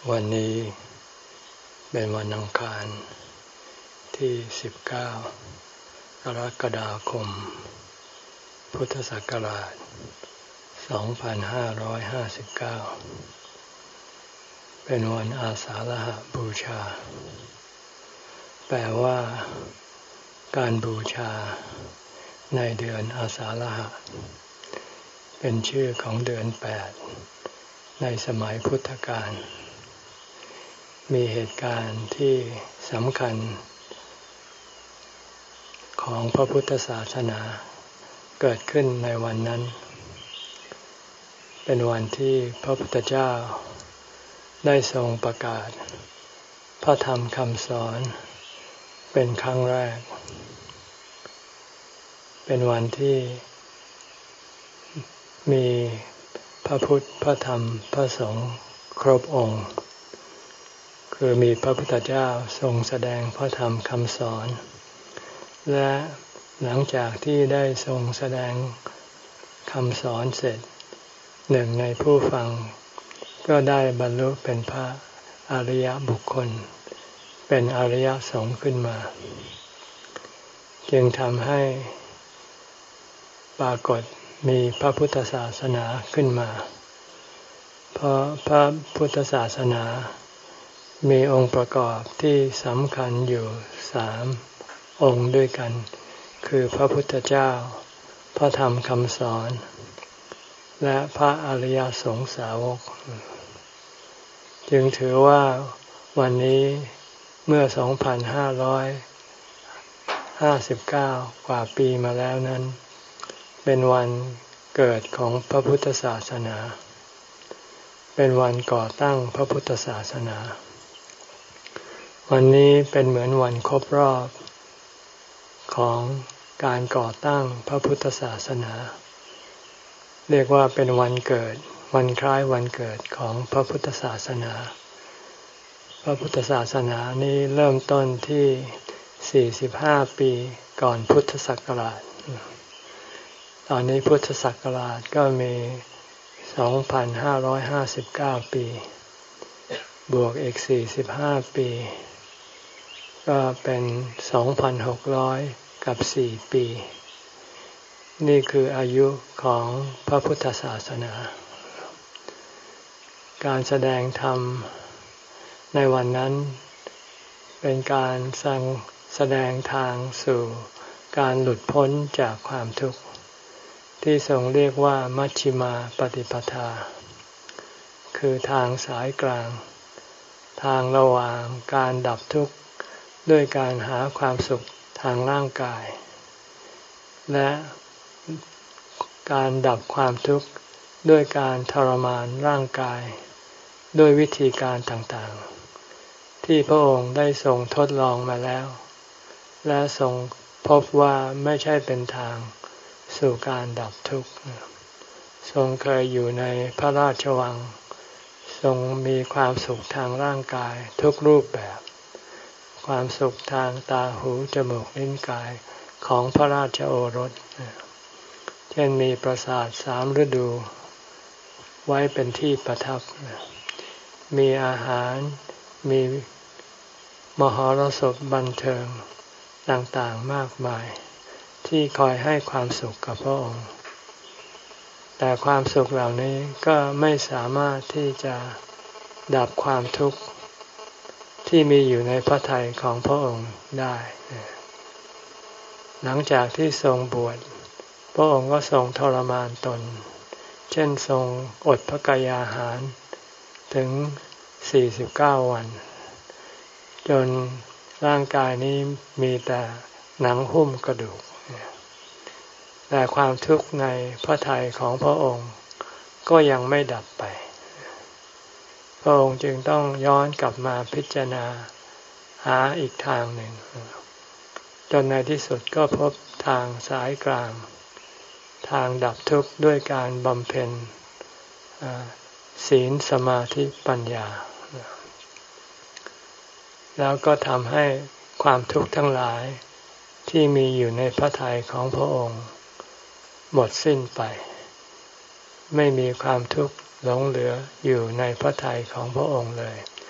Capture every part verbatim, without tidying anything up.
วันนี้เป็นวันอังคารที่สิบเก้า กรกฎาคม พุทธศักราช สองพันห้าร้อยห้าสิบเก้า เป็นวันอาสาฬหบูชา แปลว่าการบูชาในเดือนอาสาฬหะเป็นชื่อของเดือนแปดในสมัยพุทธกาลมีเหตุการณ์ที่สำคัญของพระพุทธศาสนาเกิดขึ้นในวันนั้นเป็นวันที่พระพุทธเจ้าได้ทรงประกาศพระธรรมคำสอนเป็นครั้งแรกเป็นวันที่มีพระพุทธพระธรรมพระสงฆ์ครบองค์คือมีพระพุทธเจ้าทรงแสดงพระธรรมคำสอนและหลังจากที่ได้ทรงแสดงคำสอนเสร็จหนึ่งในผู้ฟังก็ได้บรรลุเป็นพระอริยบุคคลเป็นอริยสงฆ์ขึ้นมาจึงทำให้ปรากฏมีพระพุทธศาสนาขึ้นมาเพราะพระพุทธศาสนามีองค์ประกอบที่สำคัญอยู่สามองค์ด้วยกันคือพระพุทธเจ้าพระธรรมคำสอนและพระอริยสงฆ์สาวกจึงถือว่าวันนี้เมื่อ สองพันห้าร้อยห้าสิบเก้า กว่าปีมาแล้วนั้นเป็นวันเกิดของพระพุทธศาสนาเป็นวันก่อตั้งพระพุทธศาสนาวันนี้เป็นเหมือนวันครบรอบของการก่อตั้งพระพุทธศาสนาเรียกว่าเป็นวันเกิดวันคล้ายวันเกิดของพระพุทธศาสนาพระพุทธศาสนานี้เริ่มต้นที่สี่สิบห้าปีก่อนพุทธศักราชตอนนี้พุทธศักราชก็มี สองพันห้าร้อยห้าสิบเก้า ปีบวกอีกสี่สิบห้าปีก็เป็น สองพันหกร้อย กับสี่ปีนี่คืออายุของพระพุทธศาสนาการแสดงธรรมในวันนั้นเป็นการสั่งแสดงทางสู่การหลุดพ้นจากความทุกข์ที่ทรงเรียกว่ามัชฌิมาปฏิปทาคือทางสายกลางทางระหว่างการดับทุกข์ด้วยการหาความสุขทางร่างกายและการดับความทุกข์ด้วยการทรมานร่างกายด้วยวิธีการต่างๆที่พระองค์ได้ทรงทดลองมาแล้วและทรงพบว่าไม่ใช่เป็นทางสู่การดับทุกข์ทรงเคยอยู่ในพระราชวังทรงมีความสุขทางร่างกายทุกรูปแบบความสุขทางตาหูจมูกลิ้นกายของพระราชโอรสเช่นมีปราสาทสามฤดูไว้เป็นที่ประทับมีอาหารมีมหรสพบันเทิงต่างๆมากมายที่คอยให้ความสุขกับพระองค์แต่ความสุขเหล่านี้ก็ไม่สามารถที่จะดับความทุกข์ที่มีอยู่ในพระทัยของพระองค์ได้หลังจากที่ทรงบวชพระองค์ก็ทรงทรมานตนเช่นทรงอดพระกายอาหารถึงสี่สิบเก้าวันจนร่างกายนี้มีแต่หนังหุ้มกระดูกแต่ความทุกข์ในพระทัยของพระองค์ก็ยังไม่ดับไปพระองค์จึงต้องย้อนกลับมาพิจารณาหาอีกทางหนึ่งจนในที่สุดก็พบทางสายกลางทางดับทุกข์ด้วยการบำเพ็ญศีลสมาธิปัญญาแล้วก็ทำให้ความทุกข์ทั้งหลายที่มีอยู่ในพระทัยของพระองค์หมดสิ้นไปไม่มีความทุกข์หลงเหลืออยู่ในพระทัยของพระองค์เลย เ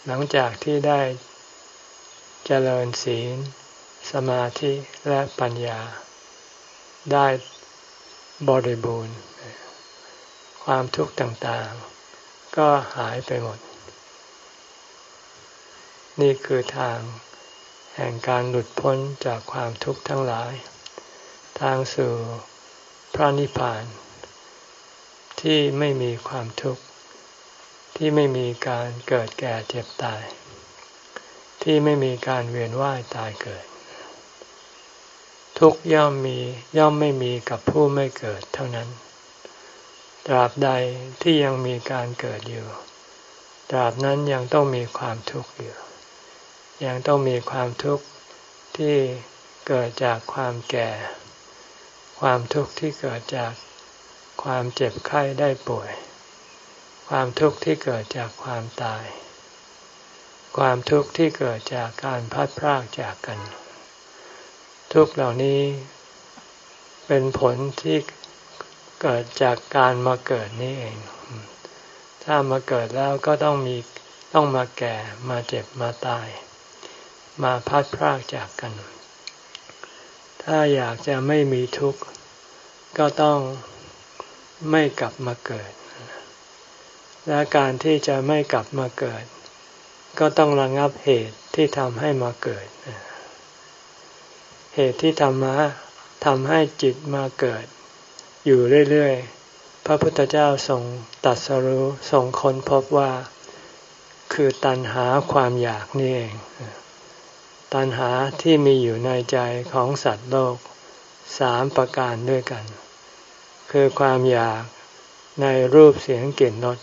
หลังจากที่ได้เจริญศีลสมาธิและปัญญาได้บริบูรณ์ความทุกข์ต่างๆก็หายไปหมดนี่คือทางแห่งการหลุดพ้นจากความทุกข์ทั้งหลายทางสู่พระนิพพานที่ไม่มีความทุกข์ที่ไม่มีการเกิดแก่เจ็บตายที่ไม่มีการเวียนว่ายตายเกิดทุกข์ย่อมมีย่อมไม่มีกับผู้ไม่เกิดเท่านั้นตราบใดที่ยังมีการเกิดอยู่ตราบนั้นยังต้องมีความทุกข์อยู่ยังต้องมีความทุกข์ที่เกิดจากความแก่ความทุกข์ที่เกิดจากความเจ็บไข้ได้ป่วยความทุกข์ที่เกิดจากความตายความทุกข์ที่เกิดจากการพลัดพรากจากกันทุกข์เหล่านี้เป็นผลที่เกิดจากการมาเกิดนี่เองถ้ามาเกิดแล้วก็ต้องมีต้องมาแก่มาเจ็บมาตายมาพลัดพรากจากกันถ้าอยากจะไม่มีทุกข์ก็ต้องไม่กลับมาเกิดและการที่จะไม่กลับมาเกิดก็ต้องระงับเหตุที่ทำให้มาเกิดเหตุที่ทำมาทำให้จิตมาเกิดอยู่เรื่อยๆพระพุทธเจ้าทรงตรัสรู้ทรงค้นพบว่าคือตัณหาความอยากนี่เองตัณหาที่มีอยู่ในใจของสัตว์โลกสามประการด้วยกันคือความอยากในรูปเสียงกลิ่นรส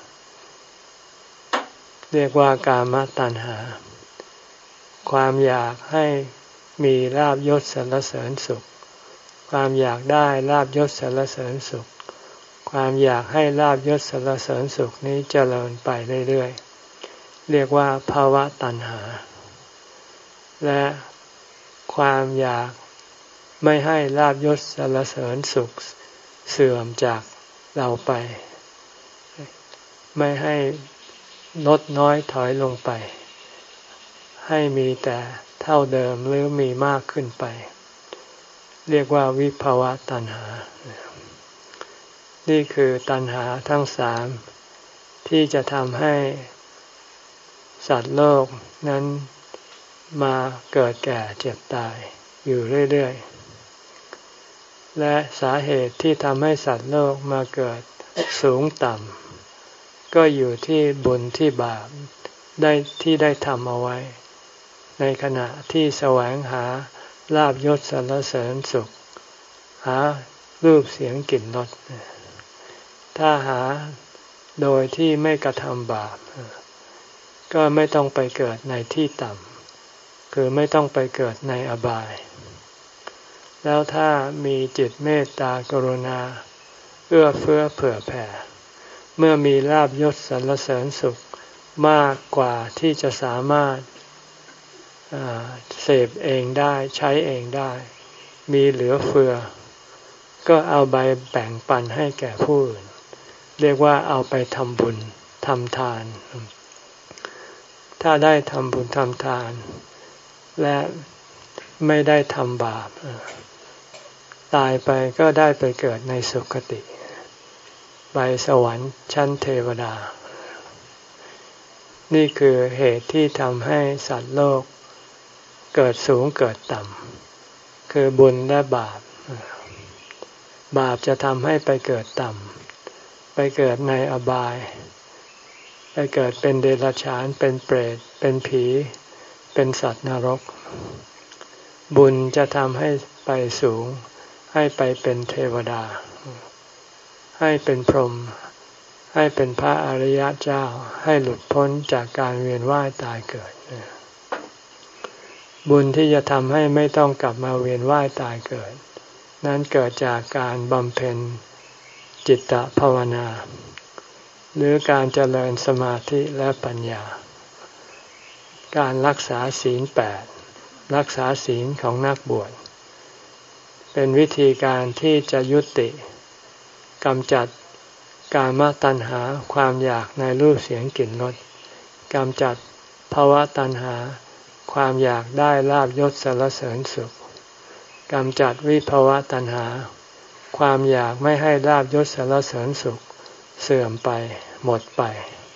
เรียกว่ากามตัณหาความอยากให้มีลาภยศสรรเสริญสุขความอยากได้ลาภยศสรรเสริญสุขความอยากให้ลาภยศสรรเสริญสุขนี้เจริญไปเรื่อยๆเรียกว่าภาวะตัณหาและความอยากไม่ให้ลาภยศสรรเสริญสุขเสื่อมจากเราไปไม่ให้ลดน้อยถอยลงไปให้มีแต่เท่าเดิมหรือมีมากขึ้นไปเรียกว่าวิภาวะตัณหานี่คือตัณหาทั้งสามที่จะทำให้สัตว์โลกนั้นมาเกิดแก่เจ็บตายอยู่เรื่อยๆและสาเหตุที่ทำให้สัตว์โลกมาเกิดสูงต่ำก็อยู่ที่บุญที่บาปได้ที่ได้ทำเอาไว้ในขณะที่แสวงหาลาภยศสรรเสริญสุขหารูปเสียงกลิ่นรสถ้าหาโดยที่ไม่กระทำบาปก็ไม่ต้องไปเกิดในที่ต่ำคือไม่ต้องไปเกิดในอบายแล้วถ้ามีจิตเมตตากรุณาเอื้อเฟื้อเผื่อแผ่เมื่อมีลาภยศสรรเสริญสุขมากกว่าที่จะสามารถเสพเองได้ใช้เองได้มีเหลือเฟือก็เอาไปแบ่งปันให้แก่ผู้อื่นเรียกว่าเอาไปทำบุญทำทานถ้าได้ทำบุญทำทานและไม่ได้ทำบาปตายไปก็ได้ไปเกิดในสุคติไปสวรรค์ชั้นเทวดานี่คือเหตุที่ทำให้สัตว์โลกเกิดสูงเกิดต่ำคือบุญและบาปบาปจะทำให้ไปเกิดต่ำไปเกิดในอบายไปเกิดเป็นเดรัจฉานเป็นเปรตเป็นผีเป็นสัตว์นรกบุญจะทำให้ไปสูงให้ไปเป็นเทวดาให้เป็นพรหมให้เป็นพระอริยเจ้าให้หลุดพ้นจากการเวียนว่ายตายเกิดบุญที่จะทำให้ไม่ต้องกลับมาเวียนว่ายตายเกิดนั้นเกิดจากการบำเพ็ญจิตตภาวนาหรือการเจริญสมาธิและปัญญาการรักษาศีลแปดรักษาศีลของนักบวชเป็นวิธีการที่จะยุติกำจัดกามตัณหาความอยากในรูปเสียงกลิ่นรสกำจัดภวตัณหาความอยากได้ลาภยศสรรเสริญสุขกำจัดวิภวตัณหาความอยากไม่ให้ลาภยศสรรเสริญสุขเสื่อมไปหมดไป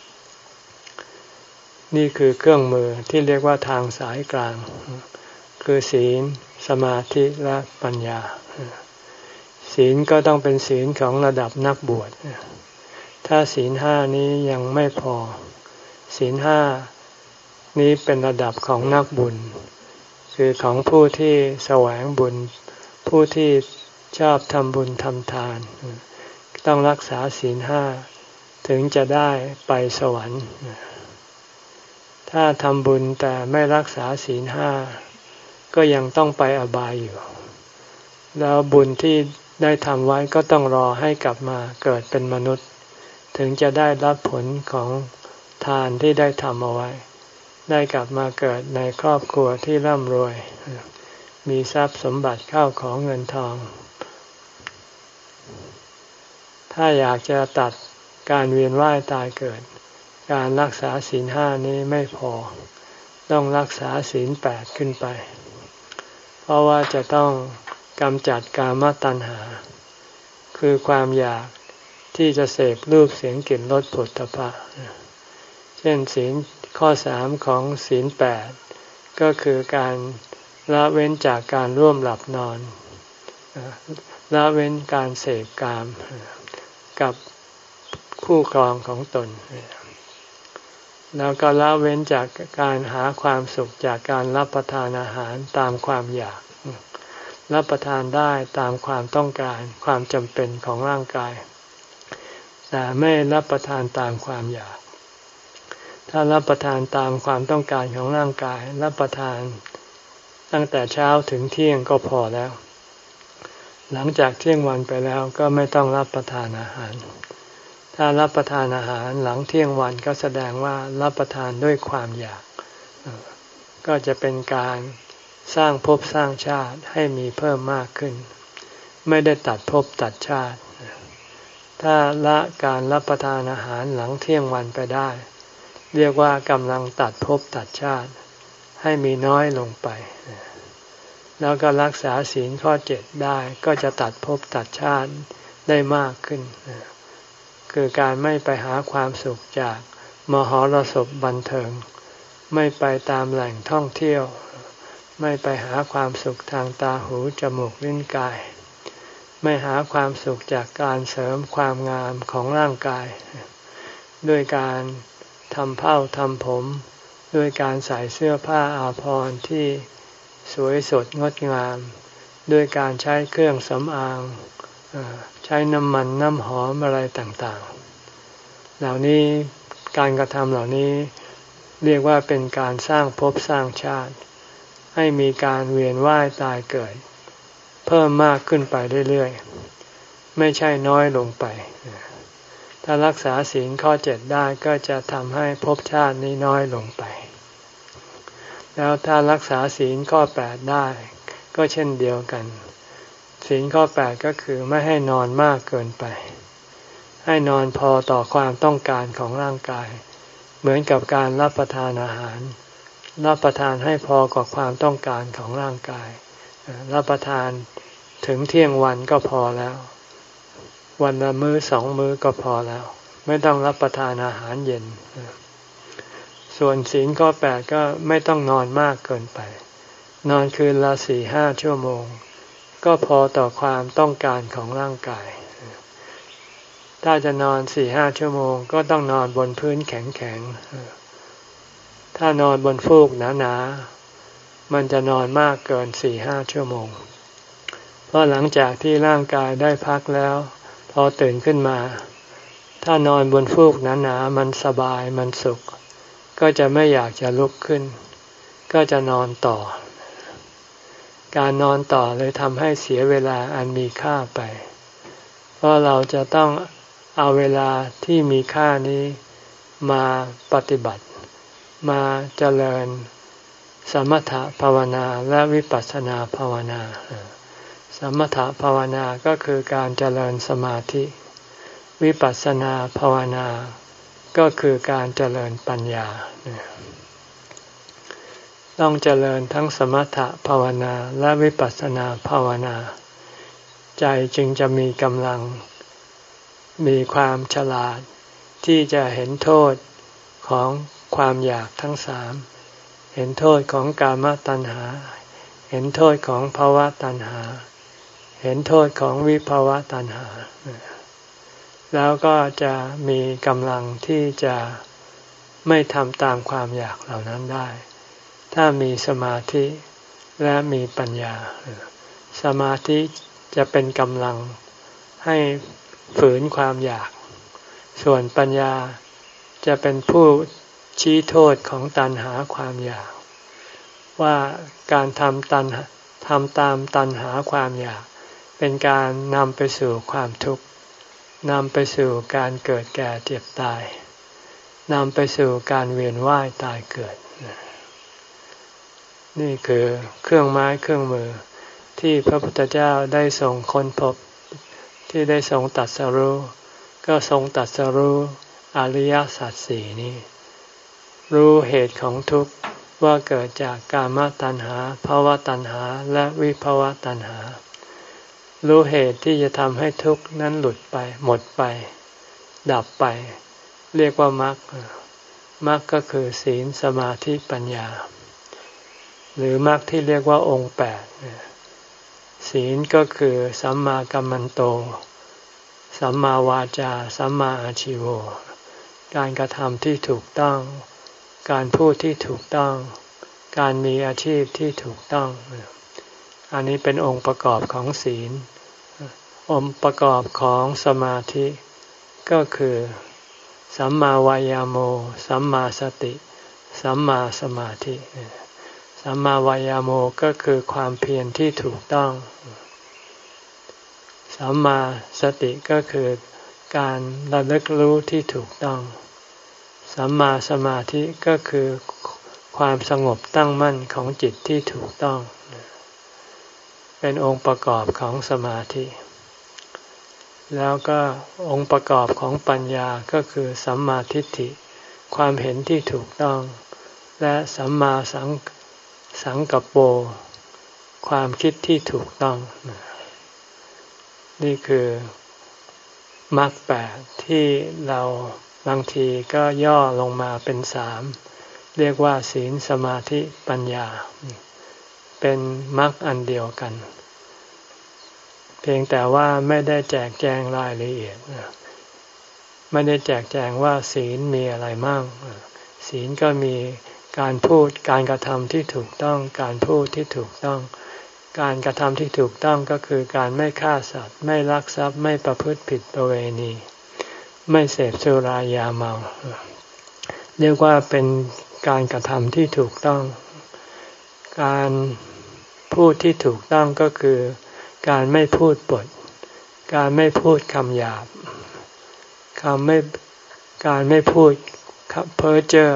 นี่คือเครื่องมือที่เรียกว่าทางสายกลางคือศีลสมาธิและปัญญาศีลก็ต้องเป็นศีลของระดับนักบวชถ้าศีลห้านี้ยังไม่พอศีลห้านี้เป็นระดับของนักบุญคือของผู้ที่แสวงบุญผู้ที่ชอบทำบุญทำทานต้องรักษาศีลห้าถึงจะได้ไปสวรรค์ถ้าทำบุญแต่ไม่รักษาศีลห้าก็ยังต้องไปอบายอยู่แล้วบุญที่ได้ทำไว้ก็ต้องรอให้กลับมาเกิดเป็นมนุษย์ถึงจะได้รับผลของทานที่ได้ทำเอาไว้ได้กลับมาเกิดในครอบครัวที่ร่ำรวยมีทรัพย์สมบัติเข้าของเงินทองถ้าอยากจะตัดการเวียนว่ายตายเกิดการรักษาศีลห้านี้ไม่พอต้องรักษาศีลแปดขึ้นไปเพราะว่าจะต้องกำจัดกามตัณหาคือความอยากที่จะเสพรูปเสียงกลิ่นรสโผฏฐัพพะเช่นศีลข้อสามของศีลแปดก็คือการละเว้นจากการร่วมหลับนอนละเว้นการเสพกามกับคู่ครองของตนแล้วก็ละเว้นจากการหาความสุขจากการรับประทานอาหารตามความอยากรับประทานได้ตามความต้องการความจำเป็นของร่างกายแต่ไม่รับประทานตามความอยากถ้ารับประทานตามความต้องการของร่างกายรับประทานตั้งแต่เช้าถึงเที่ยงก็พอแล้วหลังจากเที่ยงวันไปแล้วก็ไม่ต้องรับประทานอาหารถ้ารับประทานอาหารหลังเที่ยงวันก็แสดงว่ารับประทานด้วยความอยากก็จะเป็นการสร้างภพสร้างชาติให้มีเพิ่มมากขึ้นไม่ได้ตัดภพตัดชาติถ้าละการรับประทานอาหารหลังเที่ยงวันไปได้เรียกว่ากำลังตัดภพตัดชาติให้มีน้อยลงไปแล้วก็รักษาศีลข้อเจ็ดได้ก็จะตัดภพตัดชาติได้มากขึ้นคือการไม่ไปหาความสุขจากมหรสพบันเทิงไม่ไปตามแหล่งท่องเที่ยวไม่ไปหาความสุขทางตาหูจมูกลิ้นกายไม่หาความสุขจากการเสริมความงามของร่างกายด้วยการทำเผ้าทำผมด้วยการใส่เสื้อผ้าอาภรณ์ที่สวยสดงดงามด้วยการใช้เครื่องสำอางใช้น้ำมันน้ำหอมอะไรต่างๆเหล่านี้การกระทำเหล่านี้เรียกว่าเป็นการสร้างภพสร้างชาติให้มีการเวียนว่ายตายเกิดเพิ่มมากขึ้นไปเรื่อยๆไม่ใช่น้อยลงไปถ้ารักษาศีลข้อเจ็ดได้ก็จะทำให้ภพชาตินี้น้อยลงไปแล้วถ้ารักษาศีลข้อแปดได้ก็เช่นเดียวกันศีลข้อแปดก็คือไม่ให้นอนมากเกินไปให้นอนพอต่อความต้องการของร่างกายเหมือนกับการรับประทานอาหารรับประทานให้พอกับความต้องการของร่างกายรับประทานถึงเที่ยงวันก็พอแล้ววันละมื้อสองมื้อก็พอแล้วไม่ต้องรับประทานอาหารเย็นส่วนศีลข้อแปดก็ไม่ต้องนอนมากเกินไปนอนคืนละสี่ห้าชั่วโมงก็พอต่อความต้องการของร่างกายถ้าจะนอนสี่ห้าชั่วโมงก็ต้องนอนบนพื้นแข็งๆถ้านอนบนฟูกหนาๆมันจะนอนมากเกินสี่ห้าชั่วโมงเพราะหลังจากที่ร่างกายได้พักแล้วพอตื่นขึ้นมาถ้านอนบนฟูกหนาๆมันสบายมันสุขก็จะไม่อยากจะลุกขึ้นก็จะนอนต่อการนอนต่อเลยทำให้เสียเวลาอันมีค่าไปเพราะเราจะต้องเอาเวลาที่มีค่านี้มาปฏิบัติมาเจริญสมถภาวนาและวิปัสสนาภาวนาสมถภาวนาก็คือการเจริญสมาธิวิปัสสนาภาวนาก็คือการเจริญปัญญาต้องเจริญทั้งสมถะภาวนาและวิปัสสนาภาวนาใจจึงจะมีกำลังมีความฉลาดที่จะเห็นโทษของความอยากทั้งสามเห็นโทษของกามตัณหาเห็นโทษของภวตัณหาเห็นโทษของวิภวตัณหาแล้วก็จะมีกำลังที่จะไม่ทำตามความอยากเหล่านั้นได้ถ้ามีสมาธิและมีปัญญาสมาธิจะเป็นกำลังให้ฝืนความอยากส่วนปัญญาจะเป็นผู้ชี้โทษของตัณหาความอยากว่าการทำตัณหาทำตามตัณหาความอยากเป็นการนำไปสู่ความทุกข์นำไปสู่การเกิดแก่เจ็บตายนำไปสู่การเวียนว่ายตายเกิดนี่คือเครื่องไม้เครื่องมือที่พระพุทธเจ้าได้ทรงค้นพบที่ได้ทรงตรัสรู้ก็ทรงตรัสรู้อริยสัจสี่นี้รู้เหตุของทุกข์ว่าเกิดจากกามตัณหาภวตัณหาและวิภวตัณหารู้เหตุที่จะทำให้ทุกข์นั้นหลุดไปหมดไปดับไปเรียกว่ามรรคมรรคก็คือศีลสมาธิปัญญาหรือมรรคที่เรียกว่าองค์แปดศีลก็คือสัมมากัมมันโตสัมมาวาจาสัมมาอาชีโวการกระทำที่ถูกต้องการพูดที่ถูกต้องการมีอาชีพที่ถูกต้องอันนี้เป็นองค์ประกอบของศีลองค์ประกอบของสมาธิก็คือสัมมาวายาโมสัมมาสติสัมมาสมาธิสัมมาวายาโมก็คือความเพียรที่ถูกต้องสัมมาสติก็คือการระลึกรู้ที่ถูกต้องสัมมาสมาธิก็คือความสงบตั้งมั่นของจิตที่ถูกต้องเป็นองค์ประกอบของสมาธิแล้วก็องค์ประกอบของปัญญาก็คือสัมมาทิฏฐิความเห็นที่ถูกต้องและสัมมาสังสังกัปโปความคิดที่ถูกต้องนี่คือมรรคแปดที่เราบางทีก็ย่อลงมาเป็นสามเรียกว่าศีลสมาธิปัญญาเป็นมรรคอันเดียวกันเพียงแต่ว่าไม่ได้แจกแจงรายละเอียดไม่ได้แจกแจงว่าศีลมีอะไรมั่งศีลก็มีการพูดการกระทำที่ถูกต้องการพูดที่ถูกต้องการกระทำที่ถูกต้องก็คือการไม่ฆ่าสัตว์ไม่ลักทรัพย์ไม่ประพฤติผิดประเวณีไม่เสพสุรายาเมาเรียกว่าเป็นการกระทำที่ถูกต้องการพูดที่ถูกต้องก็คือการไม่พูดปดการไม่พูดคำหยาบการไม่การไม่พูดเพ้อเจ้อ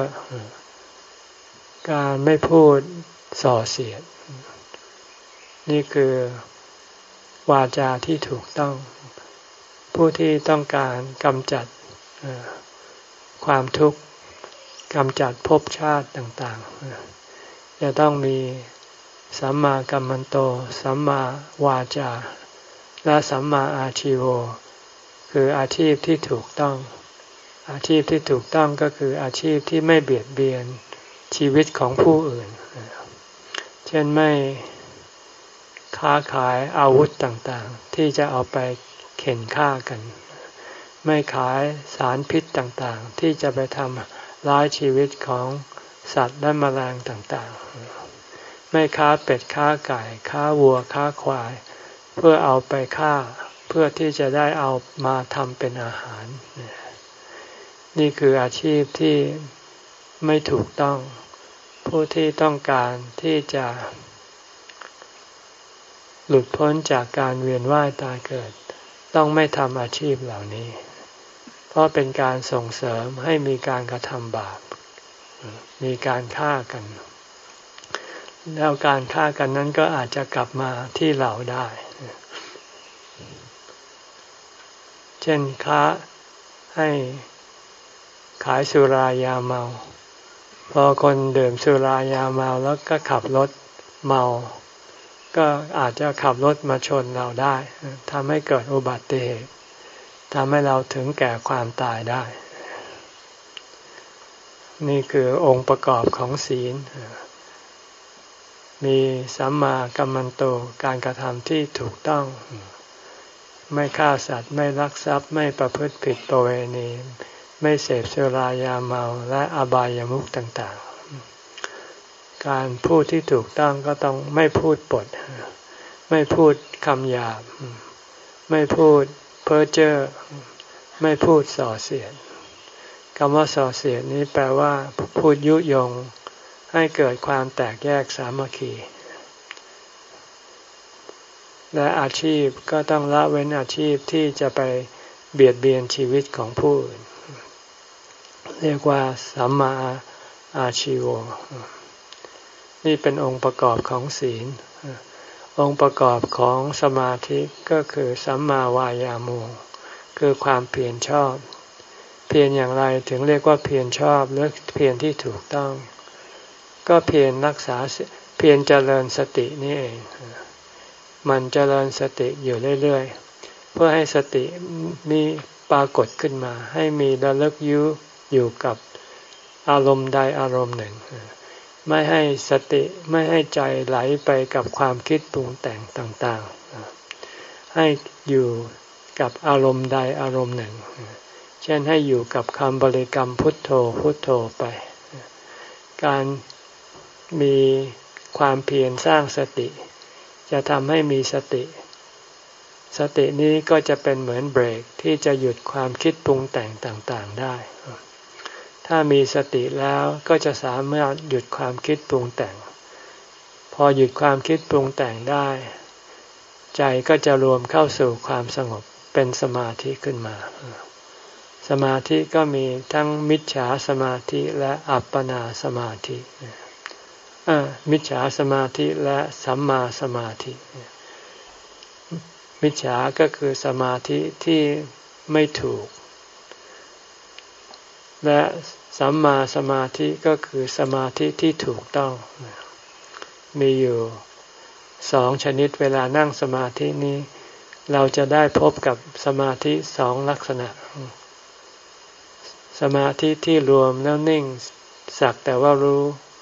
การไม่พูดส่อเสียดนี่คือวาจาที่ถูกต้องผู้ที่ต้องการกำจัดความทุกข์กำจัดภพชาติต่างๆจะต้องมีสัมมากัมมันโตสัมมาวาจาและสัมมาอาชีโวคืออาชีพที่ถูกต้องอาชีพที่ถูกต้องก็คืออาชีพที่ไม่เบียดเบียนชีวิตของผู้อื่นเช่นไม่ค้าขายอาวุธต่างๆที่จะเอาไปเข็นฆ่ากันไม่ขายสารพิษต่างๆที่จะไปทำร้ายชีวิตของสัตว์และแมลงต่างๆไม่ค้าเป็ดค้าไก่ค้าวัวค้าควายเพื่อเอาไปฆ่าเพื่อที่จะได้เอามาทำเป็นอาหารนี่คืออาชีพที่ไม่ถูกต้องผู้ที่ต้องการที่จะหลุดพ้นจากการเวียนว่ายตายเกิดต้องไม่ทำอาชีพเหล่านี้เพราะเป็นการส่งเสริมให้มีการกระทำบาปมีการฆ่ากันแล้วการฆ่ากันนั้นก็อาจจะกลับมาที่เราได้เช่นค้าให้ขายสุรายาเมาพอคนดื่มสุรายาเมาแล้วก็ขับรถเมาก็อาจจะขับรถมาชนเราได้ทำให้เกิดอุบัติเหตุทำให้เราถึงแก่ความตายได้นี่คือองค์ประกอบของศีลมีสัมมากัมมันโตการกระทำที่ถูกต้องไม่ฆ่าสัตว์ไม่ลักทรัพย์ไม่ประพฤติผิดประเวณีไม่เสพสุรายาเมาและอบายามุขต่างๆการพูดที่ถูกต้องก็ต้องไม่พูดปดไม่พูดคำหยาบไม่พูดเพ้อเจ้อไม่พูดส่อเสียดคำว่าส่อเสียดนี้แปลว่าพูดยุยงให้เกิดความแตกแยกสามัคคีและอาชีพก็ต้องละเว้นอาชีพที่จะไปเบียดเบียนชีวิตของผู้อื่นเรียกว่าสัมมาอาชีโวนี่เป็นองค์ประกอบของศีลองค์ประกอบของสมาธิก็คือสัมมาวายาโมคือความเพียรชอบเพียรอย่างไรถึงเรียกว่าเพียรชอบหรือเพียรที่ถูกต้องก็เพียรรักษาเพียรเจริญสตินี่เองมันเจริญสติอยู่เรื่อยๆเพื่อให้สตินี้ปรากฏขึ้นมาให้มีระลึกอยู่อยู่กับอารมณ์ใดอารมณ์หนึ่งไม่ให้สติไม่ให้ใจไหลไปกับความคิดปรุงแต่งต่างๆให้อยู่กับอารมณ์ใดอารมณ์หนึ่งเช่นให้อยู่กับคำบริกรรมพุทโธพุทโธไปการมีความเพียรสร้างสติจะทำให้มีสติสตินี้ก็จะเป็นเหมือนเบรกที่จะหยุดความคิดปรุงแต่งต่างๆได้ถ้ามีสติแล้วก็จะสามารถหยุดความคิดปรุงแต่งพอหยุดความคิดปรุงแต่งได้ใจก็จะรวมเข้าสู่ความสงบเป็นสมาธิขึ้นมาสมาธิก็มีทั้งมิจฉาสมาธิและอัปปนาสมาธิมิจฉาสมาธิและสัมมาสมาธิมิจฉาก็คือสมาธิที่ไม่ถูกและสัมมาสมาธิก็คือสมาธิที่ถูกต้องมีอยู่สองชนิดเวลานั่งสมาธินี้เราจะได้พบกับสมาธิสองลักษณะสมาธิที่รวมแล้วนิ่งสักแต่ว่ารู้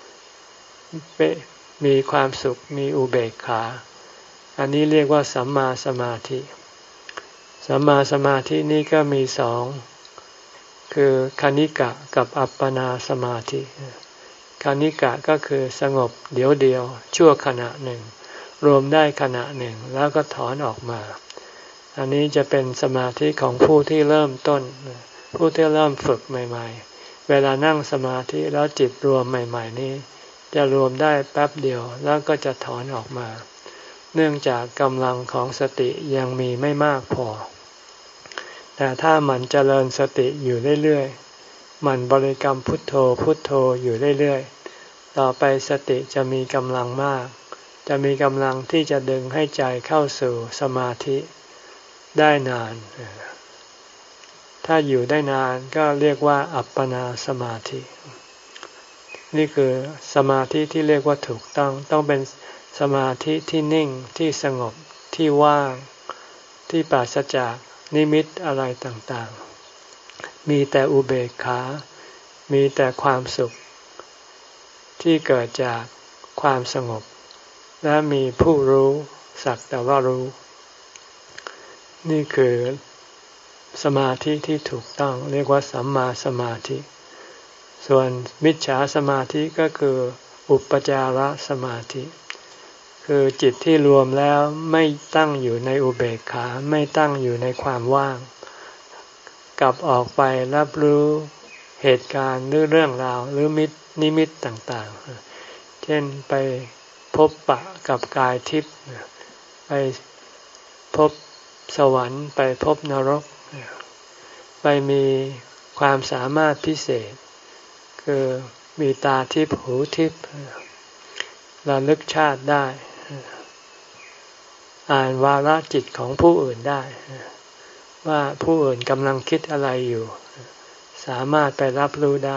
มีความสุขมีอุเบกขาอันนี้เรียกว่าสัมมาสมาธิสัมมาสมาธินี้ก็มีสองคือคณิกะกับอัปปนาสมาธิคณิกะก็คือสงบเดี๋ยวเดียวชั่วขณะหนึ่งรวมได้ขณะหนึ่งแล้วก็ถอนออกมาอันนี้จะเป็นสมาธิของผู้ที่เริ่มต้นผู้ที่เริ่มฝึกใหม่ๆเวลานั่งสมาธิแล้วจิตรวมใหม่ๆนี้จะรวมได้แป๊บเดียวแล้วก็จะถอนออกมาเนื่องจากกำลังของสติยังมีไม่มากพอแต่ถ้ามันเจริญสติอยู่เรื่อยๆมันบริกรรมพุทโธพุทโธอยู่เรื่อยๆต่อไปสติจะมีกำลังมากจะมีกำลังที่จะดึงให้ใจเข้าสู่สมาธิได้นานถ้าอยู่ได้นานก็เรียกว่าอัปปนาสมาธินี่คือสมาธิที่เรียกว่าถูกต้องต้องเป็นสมาธิที่นิ่งที่สงบที่ว่างที่ปราศจากนิมิตอะไรต่างๆมีแต่อุเบกขามีแต่ความสุขที่เกิดจากความสงบและมีผู้รู้สักแต่ว่ารู้นี่คือสมาธิที่ถูกต้องเรียกว่าสัมมาสมาธิส่วนมิจฉาสมาธิก็คืออุปจารสมาธิคือจิตที่รวมแล้วไม่ตั้งอยู่ในอุเบกขาไม่ตั้งอยู่ในความว่างกลับออกไปรับรู้เหตุการณ์หรือเรื่องราวหรือมิตนิมิตต่างๆเช่นไปพบปะกับกายทิพย์ไปพบสวรรค์ไปพบนรกไปมีความสามารถพิเศษคือมีตาทิพย์หูทิพย์ระลึกชาติได้อ่านวาระจิตของผู้อื่นได้ว่าผู้อื่นกำลังคิดอะไรอยู่สามารถไปรับรู้ได้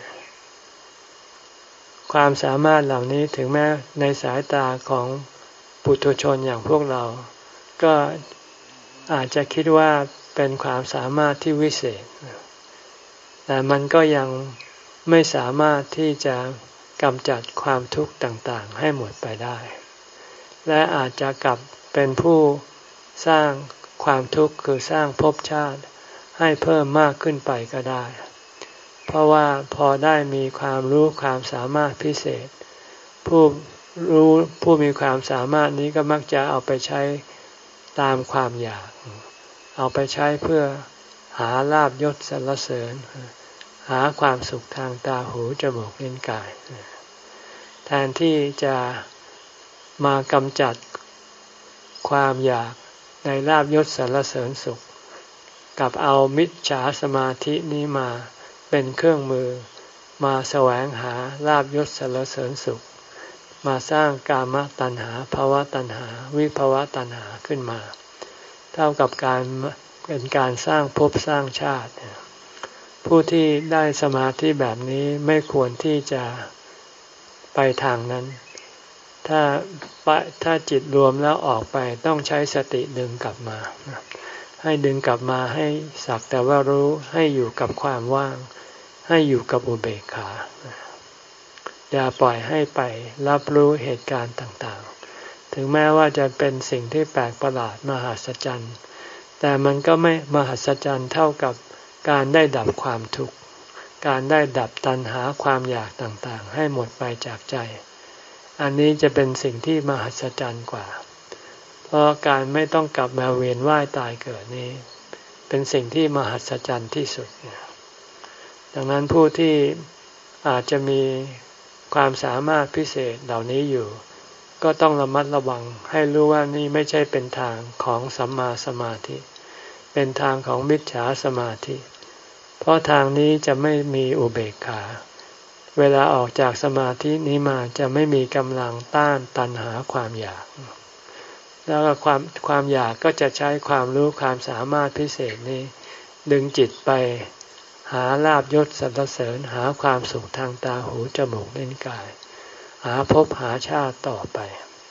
ความสามารถเหล่านี้ถึงแม้ในสายตาของปุถุชนอย่างพวกเราก็อาจจะคิดว่าเป็นความสามารถที่วิเศษแต่มันก็ยังไม่สามารถที่จะกำจัดความทุกข์ต่างๆให้หมดไปได้และอาจจะกลับเป็นผู้สร้างความทุกข์คือสร้างภพชาติให้เพิ่มมากขึ้นไปก็ได้เพราะว่าพอได้มีความรู้ความสามารถพิเศษผู้รู้ผู้มีความสามารถนี้ก็มักจะเอาไปใช้ตามความอยากเอาไปใช้เพื่อหาลาภยศสรรเสริญหาความสุขทางตาหูจมูกลิ้นกายแทนที่จะมากำจัดความอยากในลาภยศสรรเสริญสุขกับเอามิจฉาสมาธินี้มาเป็นเครื่องมือมาแสวงหาลาภยศสรรเสริญสุขมาสร้างกามตัณหาภวตัณหาวิภวตัณหาขึ้นมาเท่ากับการเป็นการสร้างภพสร้างชาติผู้ที่ได้สมาธิแบบนี้ไม่ควรที่จะไปทางนั้นถ้าถ้าจิตรวมแล้วออกไปต้องใช้สติดึงกลับมาให้ดึงกลับมาให้สักแต่ว่ารู้ให้อยู่กับความว่างให้อยู่กับอุเบกขาอย่าปล่อยให้ไปรับรู้เหตุการณ์ต่างๆถึงแม้ว่าจะเป็นสิ่งที่แปลกประหลาดมหัศจรรย์แต่มันก็ไม่มหัศจรรย์เท่ากับการได้ดับความทุกข์การได้ดับตัณหาความอยากต่างๆให้หมดไปจากใจอันนี้จะเป็นสิ่งที่มหัศจรรย์กว่าเพราะการไม่ต้องกลับมาเวียนว่ายตายเกิดนี้เป็นสิ่งที่มหัศจรรย์ที่สุดดังนั้นผู้ที่อาจจะมีความสามารถพิเศษเหล่านี้อยู่ก็ต้องระมัดระวังให้รู้ว่านี่ไม่ใช่เป็นทางของสัมมาสมาธิเป็นทางของมิจฉาสมาธิเพราะทางนี้จะไม่มีอุเบกขาเวลาออกจากสมาธินี้มาจะไม่มีกำลังต้านตัณหาความอยากแล้วก็ความความอยากก็จะใช้ความรู้ความสามารถพิเศษนี้ดึงจิตไปหาลาภยศสรรเสริญหาความสุขทางตาหูจมูกลิ้นกายหาภพหาชาติต่อไป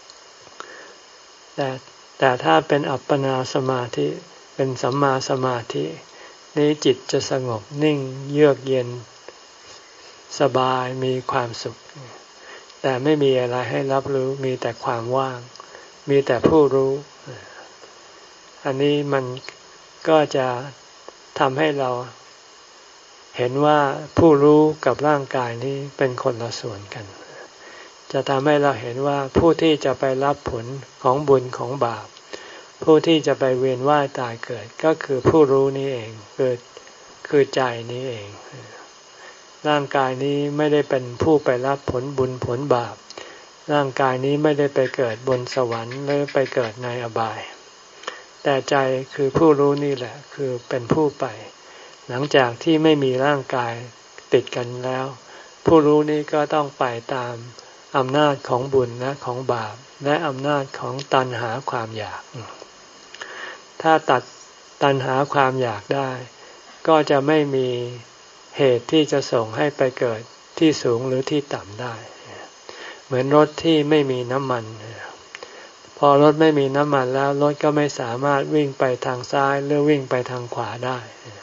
แต่แต่ถ้าเป็นอัปปนาสมาธิเป็นสัมมาสมาธินี้จิตจะสงบนิ่งเยือกเย็นสบายมีความสุขแต่ไม่มีอะไรให้รับรู้มีแต่ความว่างมีแต่ผู้รู้อันนี้มันก็จะทำให้เราเห็นว่าผู้รู้กับร่างกายนี้เป็นคนละส่วนกันจะทำให้เราเห็นว่าผู้ที่จะไปรับผลของบุญของบาปผู้ที่จะไปเวียนว่ายตายเกิดก็คือผู้รู้นี้เองคือคือใจนี้เองร่างกายนี้ไม่ได้เป็นผู้ไปรับผลบุญผลบาปร่างกายนี้ไม่ได้ไปเกิดบนสวรรค์หรือไปเกิดในอบายแต่ใจคือผู้รู้นี่แหละคือเป็นผู้ไปหลังจากที่ไม่มีร่างกายติดกันแล้วผู้รู้นี้ก็ต้องไปตามอำนาจของบุญและของบาปและอำนาจของตัณหาความอยากถ้าตัดตัณหาความอยากได้ก็จะไม่มีเหตุที่จะส่งให้ไปเกิดที่สูงหรือที่ต่ำได้เหมือนรถที่ไม่มีน้ำมันพอรถไม่มีน้ำมันแล้วรถก็ไม่สามารถวิ่งไปทางซ้ายหรือวิ่งไปทางขวาได้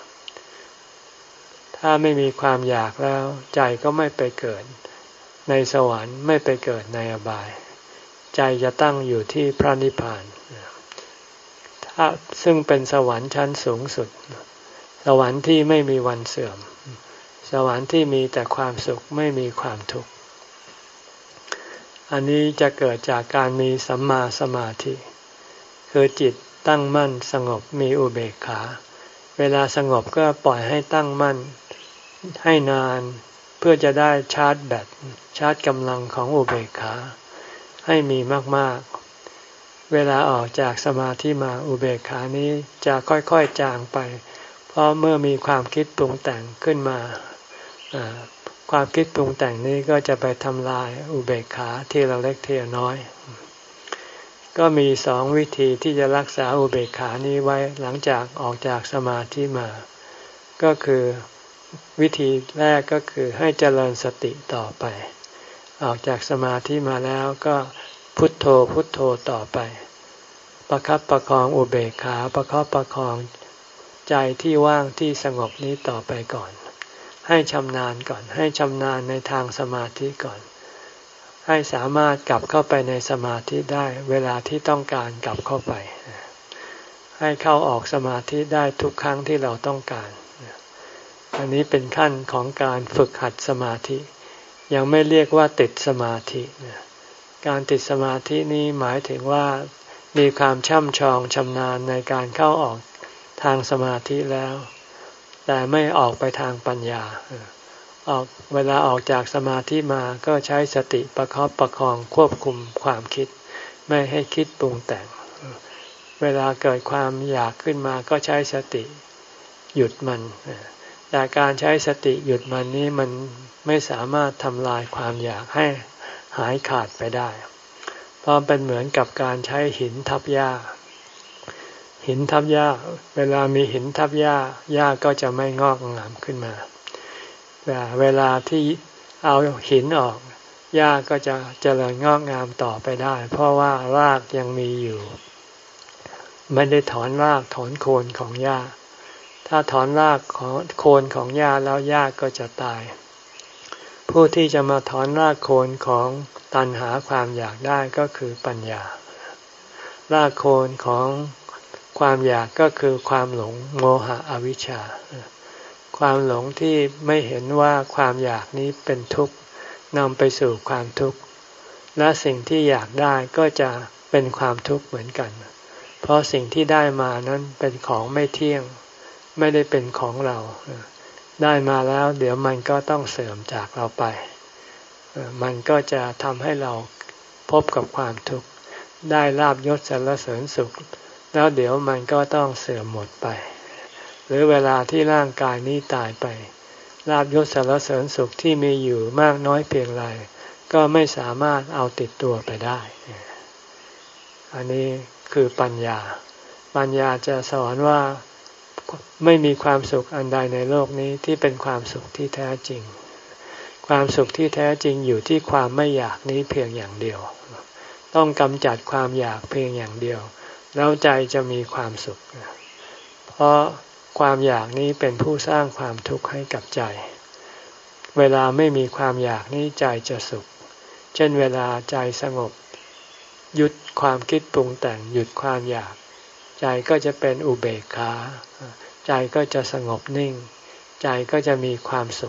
ถ้าไม่มีความอยากแล้วใจก็ไม่ไปเกิดในสวรรค์ไม่ไปเกิดในอบายใจจะตั้งอยู่ที่พระนิพพานถ้าซึ่งเป็นสวรรค์ชั้นสูงสุดสวรรค์ที่ไม่มีวันเสื่อมสวรรค์ที่มีแต่ความสุขไม่มีความทุกข์อันนี้จะเกิดจากการมีสัมมาสมาธิคือจิตตั้งมั่นสงบมีอุเบกขาเวลาสงบก็ปล่อยให้ตั้งมั่นให้นานเพื่อจะได้ชาร์จแบตชาร์จกำลังของอุเบกขาให้มีมากๆเวลาออกจากสมาธิมาอุเบกขานี้จะค่อยๆจางไปเพราะเมื่อมีความคิดปรุงแต่งขึ้นมาความคิดปรุงแต่งนี้ก็จะไปทำลายอุเบกขาทีละเล็กทีละน้อยก็มีสองวิธีที่จะรักษาอุเบกขานี้ไว้หลังจากออกจากสมาธิมาก็คือวิธีแรกก็คือให้เจริญสติต่อไปออกจากสมาธิมาแล้วก็พุทโธพุทโธต่อไปประคับประคองอุเบกขาประคับประคองใจที่ว่างที่สงบนี้ต่อไปก่อนให้ชำนาญก่อนให้ชำนาญในทางสมาธิก่อนให้สามารถกลับเข้าไปในสมาธิได้เวลาที่ต้องการกลับเข้าไปให้เข้าออกสมาธิได้ทุกครั้งที่เราต้องการอันนี้เป็นขั้นของการฝึกหัดสมาธิยังไม่เรียกว่าติดสมาธิการติดสมาธินี้หมายถึงว่ามีความช่ำชองชำนาญในการเข้าออกทางสมาธิแล้วแต่ไม่ออกไปทางปัญญาออกเวลาออกจากสมาธิมาก็ใช้สติประคับประคองควบคุมความคิดไม่ให้คิดปรุงแต่งเวลาเกิดความอยากขึ้นมาก็ใช้สติหยุดมันแต่การใช้สติหยุดมันนี้มันไม่สามารถทำลายความอยากให้หายขาดไปได้เพราะเป็นเหมือนกับการใช้หินทับหญ้าหินทับหญ้าเวลามีหินทับหญ้าหญ้าก็จะไม่งอกงามขึ้นมาแต่เวลาที่เอาหินออกหญ้าก็จะเจริญงอกงามต่อไปได้เพราะว่ารากยังมีอยู่ไม่ได้ถอนรากถอนโคนของหญ้าถ้าถอนรากของโคนของหญ้าแล้วหญ้าก็จะตายผู้ที่จะมาถอนรากโคนของตัณหาความอยากได้ก็คือปัญญารากโคนของความอยากก็คือความหลงโมหะอวิชชาความหลงที่ไม่เห็นว่าความอยากนี้เป็นทุกข์นำไปสู่ความทุกข์และสิ่งที่อยากได้ก็จะเป็นความทุกข์เหมือนกันเพราะสิ่งที่ได้มานั้นเป็นของไม่เที่ยงไม่ได้เป็นของเราได้มาแล้วเดี๋ยวมันก็ต้องเสื่อมจากเราไปมันก็จะทำให้เราพบกับความทุกข์ได้ลาภยศสรรเสริญสุขแล้วเดี๋ยวมันก็ต้องเสื่อมหมดไปหรือเวลาที่ร่างกายนี้ตายไปลาภยศสรรเสริญสุขที่มีอยู่มากน้อยเพียงไรก็ไม่สามารถเอาติดตัวไปได้อันนี้คือปัญญาปัญญาจะสอนว่าไม่มีความสุขอันใดในโลกนี้ที่เป็นความสุขที่แท้จริงความสุขที่แท้จริงอยู่ที่ความไม่อยากนี้เพียงอย่างเดียวต้องกำจัดความอยากเพียงอย่างเดียวแล้วใจจะมีความสุขเพราะความอยากนี้เป็นผู้สร้างความทุกข์ให้กับใจเวลาไม่มีความอยากนี้ใจจะสุขเช่นเวลาใจสงบหยุดความคิดปรุงแต่งหยุดความอยากใจก็จะเป็นอุเบกขาใจก็จะสงบนิ่งใจก็จะมีความสุข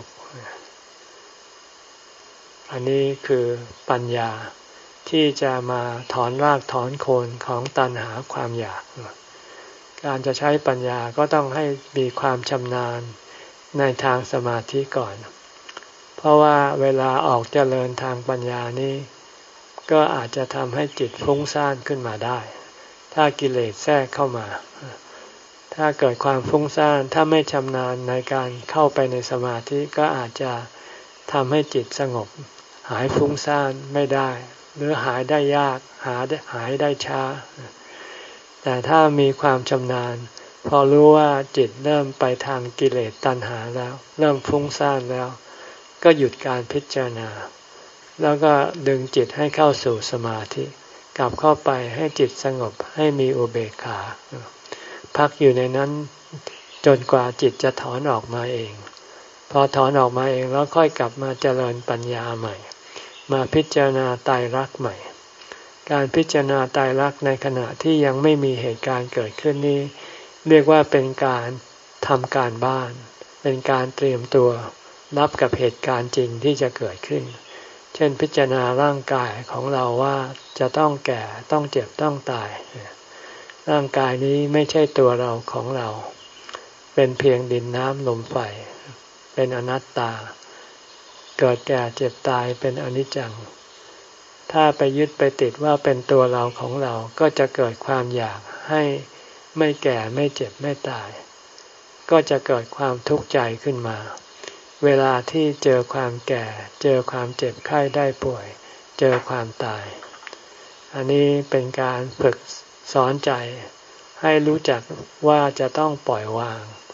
อันนี้คือปัญญาที่จะมาถอนรากถอนโคนของตัณหาความอยากการจะใช้ปัญญาก็ต้องให้มีความชำนาญในทางสมาธิก่อนเพราะว่าเวลาออกเจริญทางปัญญานี้ก็อาจจะทำให้จิตฟุ้งซ่านขึ้นมาได้ถ้ากิเลสแทรกเข้ามาถ้าเกิดความฟุ้งซ่านถ้าไม่ชำนาญในการเข้าไปในสมาธิก็อาจจะทำให้จิตสงบหายฟุ้งซ่านไม่ได้หรือหายได้ยากหาหายได้ช้าแต่ถ้ามีความชำนาญพอรู้ว่าจิตเริ่มไปทางกิเลสตัณหาแล้วเริ่มฟุ้งซ่านแล้วก็หยุดการพิจารณาแล้วก็ดึงจิตให้เข้าสู่สมาธิกลับเข้าไปให้จิตสงบให้มีอุเบกขาพักอยู่ในนั้นจนกว่าจิตจะถอนออกมาเองพอถอนออกมาเองแล้วค่อยกลับมาเจริญปัญญาใหม่มาพิจารณาไตรลักษณ์ใหม่การพิจารณาไตรลักษณ์ในขณะที่ยังไม่มีเหตุการณ์เกิดขึ้นนี้เรียกว่าเป็นการทำการบ้านเป็นการเตรียมตัวรับกับเหตุการณ์จริงที่จะเกิดขึ้นเช่นพิจารณาร่างกายของเราว่าจะต้องแก่ต้องเจ็บต้องตายร่างกายนี้ไม่ใช่ตัวเราของเราเป็นเพียงดินน้ำลมไฟเป็นอนัตตาเกิดแก่เจ็บตายเป็นอนิจจังถ้าไปยึดไปติดว่าเป็นตัวเราของเราก็จะเกิดความอยากให้ไม่แก่ไม่เจ็บไม่ตายก็จะเกิดความทุกข์ใจขึ้นมาเวลาที่เจอความแก่เจอความเจ็บไข้ได้ป่วยเจอความตายอันนี้เป็นการฝึกสอนใจให้รู้จักว่าจะต้องปล่อยวาง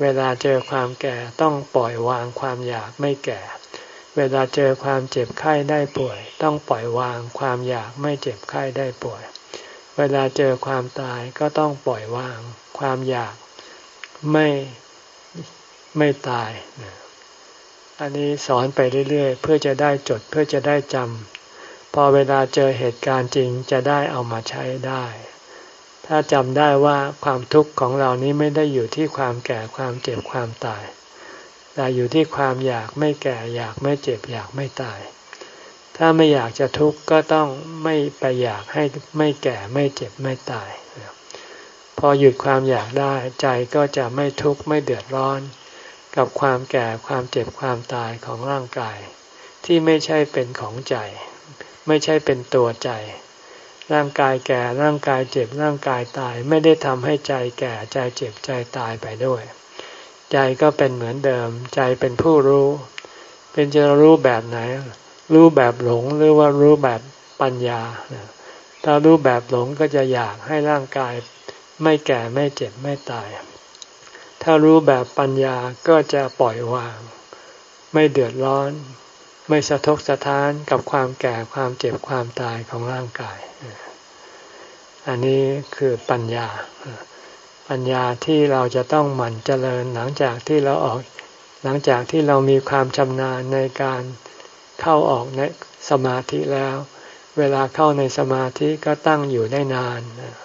เวลาเจอความแก่ต้องปล่อยวางความอยากไม่แก่เวลาเจอความเจ็บไข้ได้ป่วยต้องปล่อยวางความอยากไม่เจ็บไข้ได้ป่วยเวลาเจอความตายก็ต้องปล่อยวางความอยากไม่ไม่ตายอันนี้สอนไปเรื่อยๆเพื่อจะได้จดเพื่อจะได้จำพอเวลาเจอเหตุการณ์จริงจะได้เอามาใช้ได้ถ้าจำได้ว่าความทุกข์ของเรานี้ไม่ได้อยู่ที่ความแก่ความเจ็บความตายแต่อยู่ที่ความอยากไม่แก่อยากไม่เจ็บอยากไม่ตายถ้าไม่อยากจะทุกข์ก็ต้องไม่ไปอยากให้ไม่แก่ไม่เจ็บไม่ตายพอหยุดความอยากได้ใจก็จะไม่ทุกข์ไม่เดือดร้อนกับความแก่ความเจ็บความตายของร่างกายที่ไม่ใช่เป็นของใจไม่ใช่เป็นตัวใจร่างกายแก่ร่างกายเจ็บร่างกายตายไม่ได้ทำให้ใจแก่ใจเจ็บใจตายไปด้วยใจก็เป็นเหมือนเดิมใจเป็นผู้รู้เป็นจะรู้แบบไหนรู้แบบหลงหรือว่ารู้แบบปัญญาถ้ารู้แบบหลงก็จะอยากให้ร่างกายไม่แก่ไม่เจ็บไม่ตายถ้ารู้แบบปัญญาก็จะปล่อยวางไม่เดือดร้อนไม่สะทกสะท้านกับความแก่ความเจ็บความตายของร่างกายอันนี้คือปัญญาปัญญาที่เราจะต้องหมั่นเจริญหลังจากที่เราออกหลังจากที่เรามีความชำนาญในการเข้าออกในสมาธิแล้วเวลาเข้าในสมาธิก็ตั้งอยู่ได้นาน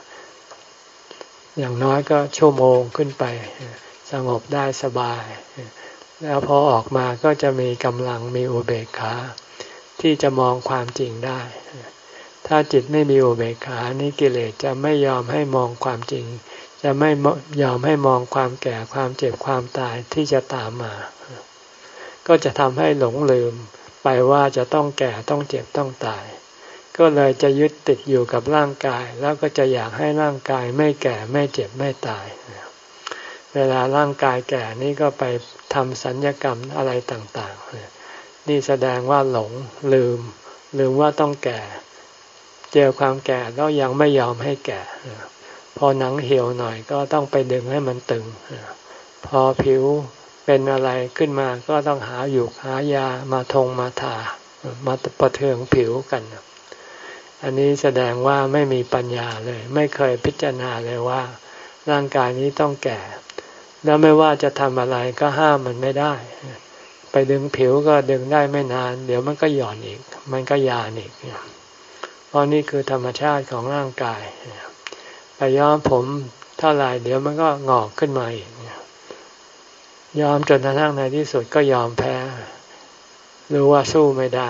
อย่างน้อยก็ชั่วโมงขึ้นไปสงบได้สบายแล้วพอออกมาก็จะมีกำลังมีอุเบกขาที่จะมองความจริงได้ถ้าจิตไม่มีอุเบกขานี้กิเลสจะไม่ยอมให้มองความจริงจะไม่ยอมให้มองความแก่ความเจ็บความตายที่จะตามมาก็จะทำให้หลงลืมไปว่าจะต้องแก่ต้องเจ็บต้องตายก็เลยจะยึดติดอยู่กับร่างกายแล้วก็จะอยากให้ร่างกายไม่แก่ไม่เจ็บไม่ตายเวลาร่างกายแก่นี่ก็ไปทำสัญญกรรมอะไรต่างๆนี่แสดงว่าหลงลืมลืมว่าต้องแก่เจอความแก่แล้วยังไม่ยอมให้แก่พอหนังเหี่ยวหน่อยก็ต้องไปดึงให้มันตึงพอผิวเป็นอะไรขึ้นมาก็ต้องหาหยุกหายามาทงมาทามาประเทืองผิวกันอันนี้แสดงว่าไม่มีปัญญาเลยไม่เคยพิจารณาเลยว่าร่างกายนี้ต้องแก่แล้วไม่ว่าจะทำอะไรก็ห้ามมันไม่ได้ไปดึงผิวก็ดึงได้ไม่นานเดี๋ยวมันก็หย่อนอีกมันก็ยานอีกเพราะนี่คือธรรมชาติของร่างกายไปย้อมผมเท่าไหร่เดี๋ยวมันก็งอกขึ้นมาอีกยอมจนกระทั่งในที่สุดก็ยอมแพ้รู้ว่าสู้ไม่ได้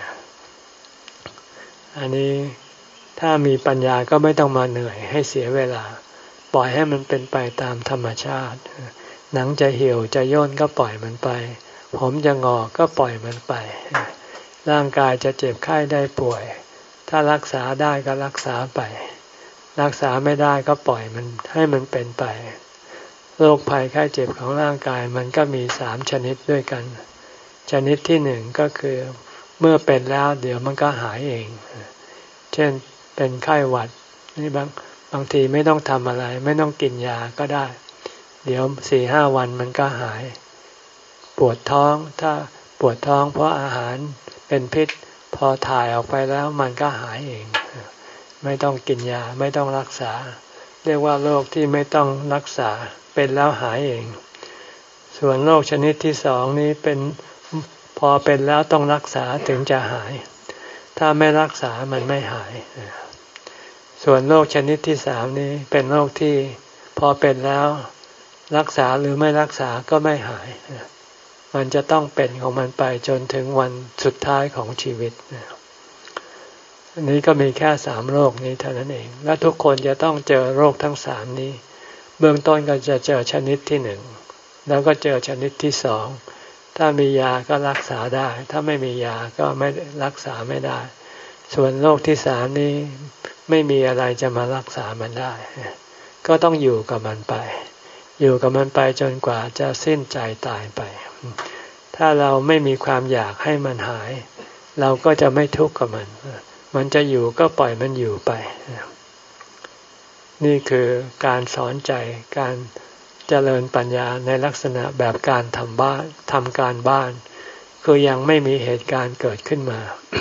อันนี้ถ้ามีปัญญาก็ไม่ต้องมาเหนื่อยให้เสียเวลาปล่อยให้มันเป็นไปตามธรรมชาติหนังจะเหี่ยวจะย่นก็ปล่อยมันไปผมจะงอกก็ปล่อยมันไปร่างกายจะเจ็บไข้ได้ป่วยถ้ารักษาได้ก็รักษาไปรักษาไม่ได้ก็ปล่อยมันให้มันเป็นไปโรคภัยไข้เจ็บของร่างกายมันก็มีสามชนิดด้วยกันชนิดที่หนึ่งก็คือเมื่อเป็นแล้วเดี๋ยวมันก็หายเองเช่นเป็นไข้หวัดนี่บางบางทีไม่ต้องทำอะไรไม่ต้องกินยาก็ได้เดี๋ยวสี่ห้าวันมันก็หายปวดท้องถ้าปวดท้องเพราะอาหารเป็นพิษพอถ่ายออกไปแล้วมันก็หายเองไม่ต้องกินยาไม่ต้องรักษาเรียกว่าโรคที่ไม่ต้องรักษาเป็นแล้วหายเองส่วนโรคชนิดที่สองนี้เป็นพอเป็นแล้วต้องรักษาถึงจะหายถ้าไม่รักษามันไม่หายส่วนโรคชนิดที่สามนี้เป็นโรคที่พอเป็นแล้วรักษาหรือไม่รักษาก็ไม่หายมันจะต้องเป็นของมันไปจนถึงวันสุดท้ายของชีวิตอันนี้ก็มีแค่สามโรคนี้เท่านั้นเองและทุกคนจะต้องเจอโรคทั้งสามนี้เบื้องต้นก็จะเจอชนิดที่หนึ่งแล้วก็เจอชนิดที่สองถ้ามียาก็รักษาได้ถ้าไม่มียาก็ไม่รักษาไม่ได้ส่วนโรคที่สามนี้ไม่มีอะไรจะมารักษามันได้ก็ต้องอยู่กับมันไปอยู่กับมันไปจนกว่าจะสิ้นใจตายไปถ้าเราไม่มีความอยากให้มันหายเราก็จะไม่ทุกข์กับมันมันจะอยู่ก็ปล่อยมันอยู่ไปนี่คือการสอนใจการเจริญปัญญาในลักษณะแบบการทำบ้านทำการบ้านคือยังไม่มีเหตุการณ์เกิดขึ้นมา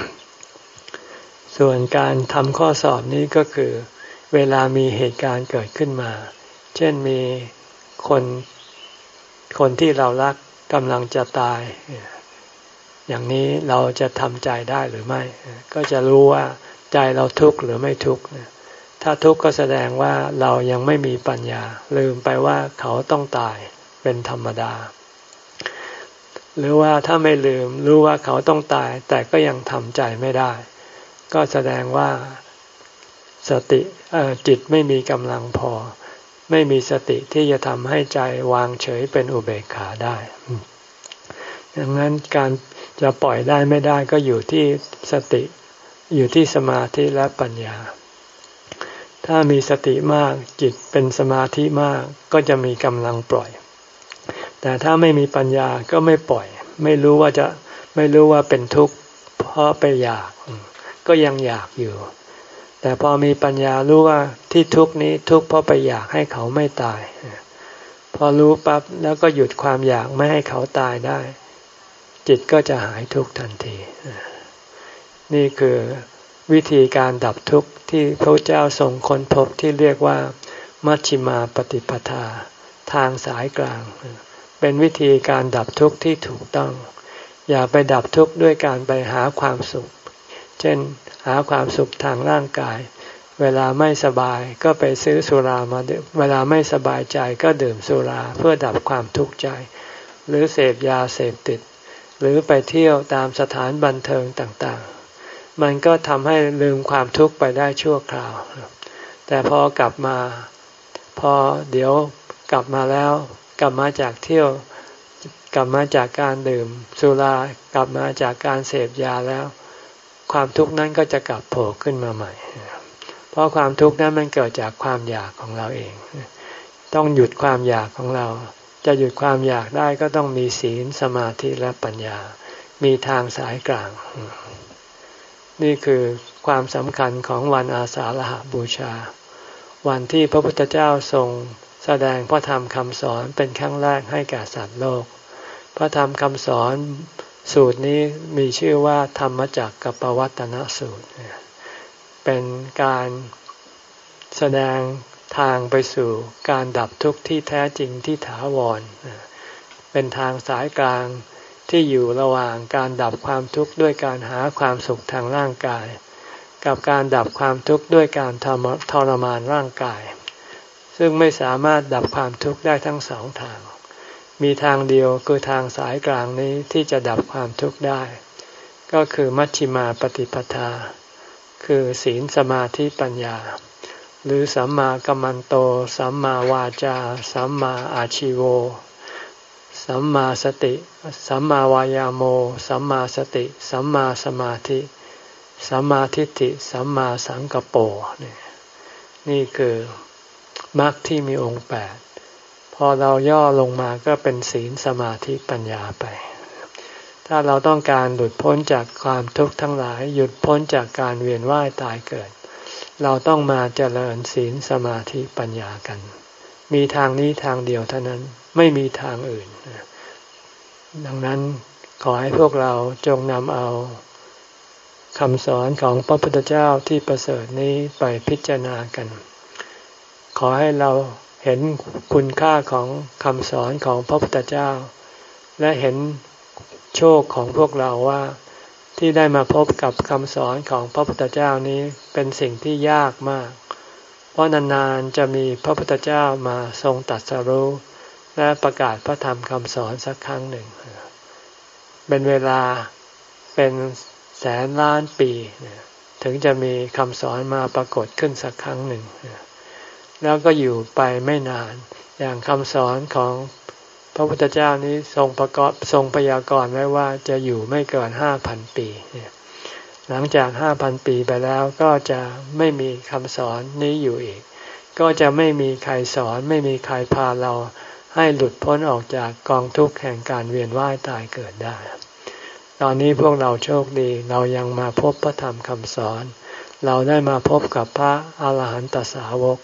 ส่วนการทำข้อสอบนี้ก็คือเวลามีเหตุการณ์เกิดขึ้นมาเช่นมีคนคนที่เรารักกำลังจะตายอย่างนี้เราจะทำใจได้หรือไม่ก็จะรู้ว่าใจเราทุกข์หรือไม่ทุกข์ถ้าทุกข์ก็แสดงว่าเรายังไม่มีปัญญาลืมไปว่าเขาต้องตายเป็นธรรมดาหรือว่าถ้าไม่ลืมรู้ว่าเขาต้องตายแต่ก็ยังทำใจไม่ได้ก็แสดงว่าสติจิตไม่มีกำลังพอไม่มีสติที่จะทำให้ใจวางเฉยเป็นอุเบกขาได้ดังนั้นการจะปล่อยได้ไม่ได้ก็อยู่ที่สติอยู่ที่สมาธิและปัญญาถ้ามีสติมากจิตเป็นสมาธิมากก็จะมีกำลังปล่อยแต่ถ้าไม่มีปัญญาก็ไม่ปล่อยไม่รู้ว่าจะไม่รู้ว่าเป็นทุกข์เพราะไปอยากก็ยังอยากอยู่แต่พอมีปัญญารู้ว่าที่ทุกข์นี้ทุกข์เพราะไปอยากให้เขาไม่ตายพอรู้ปั๊บแล้วก็หยุดความอยากไม่ให้เขาตายได้จิตก็จะหายทุกข์ทันทีนี่คือวิธีการดับทุกข์ที่พระเจ้าทรงค้นพบที่เรียกว่ามัชฌิมาปฏิปทาทางสายกลางเป็นวิธีการดับทุกข์ที่ถูกต้องอย่าไปดับทุกข์ด้วยการไปหาความสุขเช่นหาความสุขทางร่างกายเวลาไม่สบายก็ไปซื้อสุรามาดื่มเวลาไม่สบายใจก็ดื่มสุราเพื่อดับความทุกข์ใจหรือเสพยาเสพติดหรือไปเที่ยวตามสถานบันเทิงต่างๆมันก็ทำให้ลืมความทุกข์ไปได้ชั่วคราวแต่พอกลับมาพอเดี๋ยวกลับมาแล้วกลับมาจากเที่ยวกลับมาจากการดื่มสุรากลับมาจากการเสพยาแล้วความทุกข์นั้นก็จะกลับโผล่ขึ้นมาใหม่เพราะความทุกข์นั้นมันเกิดจากความอยากของเราเองต้องหยุดความอยากของเราจะหยุดความอยากได้ก็ต้องมีศีลสมาธิและปัญญามีทางสายกลางนี่คือความสำคัญของวันอาสาฬหบูชาวันที่พระพุทธเจ้าทรงแสดงพระธรรมคำสอนเป็นครั้งแรกให้แก่สัตว์โลกพระธรรมคำสอนสูตรนี้มีชื่อว่าธรรมจักรกัปวัตตนสูตรเป็นการแสดงทางไปสู่การดับทุกข์ที่แท้จริงที่ถาวรเป็นทางสายกลางที่อยู่ระหว่างการดับความทุกข์ด้วยการหาความสุขทางร่างกายกับการดับความทุกข์ด้วยการทรมานร่างกายซึ่งไม่สามารถดับความทุกข์ได้ทั้งสองทางมีทางเดียวคือทางสายกลางนี้ที่จะดับความทุกข์ได้ก็คือมัชฌิมาปฏิปทาคือศีลสมาธิปัญญาหรือสัมมากัมมันโตสัมมาวาจาสัมมาอาชีโวสัมมาสติสัมมาวายาโมสัมมาสติสัมมาสมาธิสัมมาทิฏฐิสัมมาสังกัปโปนี่คือมรรคที่มีองค์แปดพอเราย่อลงมาก็เป็นศีลสมาธิปัญญาไปถ้าเราต้องการหลุดพ้นจากความทุกข์ทั้งหลายหยุดพ้นจากการเวียนว่ายตายเกิดเราต้องมาเจริญศีลสมาธิปัญญากันมีทางนี้ทางเดียวเท่านั้นไม่มีทางอื่นดังนั้นขอให้พวกเราจงนำเอาคำสอนของพระพุทธเจ้าที่ประเสริฐนี้ไปพิจารณากันขอให้เราเห็นคุณค่าของคำสอนของพระพุทธเจ้าและเห็นโชคของพวกเราว่าที่ได้มาพบกับคำสอนของพระพุทธเจ้านี้เป็นสิ่งที่ยากมากเพราะนานๆจะมีพระพุทธเจ้ามาทรงตรัสรู้และประกาศพระธรรมคำสอนสักครั้งหนึ่งเป็นเวลาเป็นแสนล้านปีถึงจะมีคำสอนมาปรากฏขึ้นสักครั้งหนึ่งแล้วก็อยู่ไปไม่นานอย่างคำสอนของพระพุทธเจ้านี้ทรงประกอบทรงพยากรณ์ไว้ว่าจะอยู่ไม่เกินห้าพันปีหลังจากห้าพันปีไปแล้วก็จะไม่มีคำสอนนี้อยู่อีกก็จะไม่มีใครสอนไม่มีใครพาเราให้หลุดพ้นออกจากกองทุกข์แห่งการเวียนว่ายตายเกิดได้ตอนนี้พวกเราโชคดีเรายังมาพบพระธรรมคำสอนเราได้มาพบกับพระอาหารหันตสาวก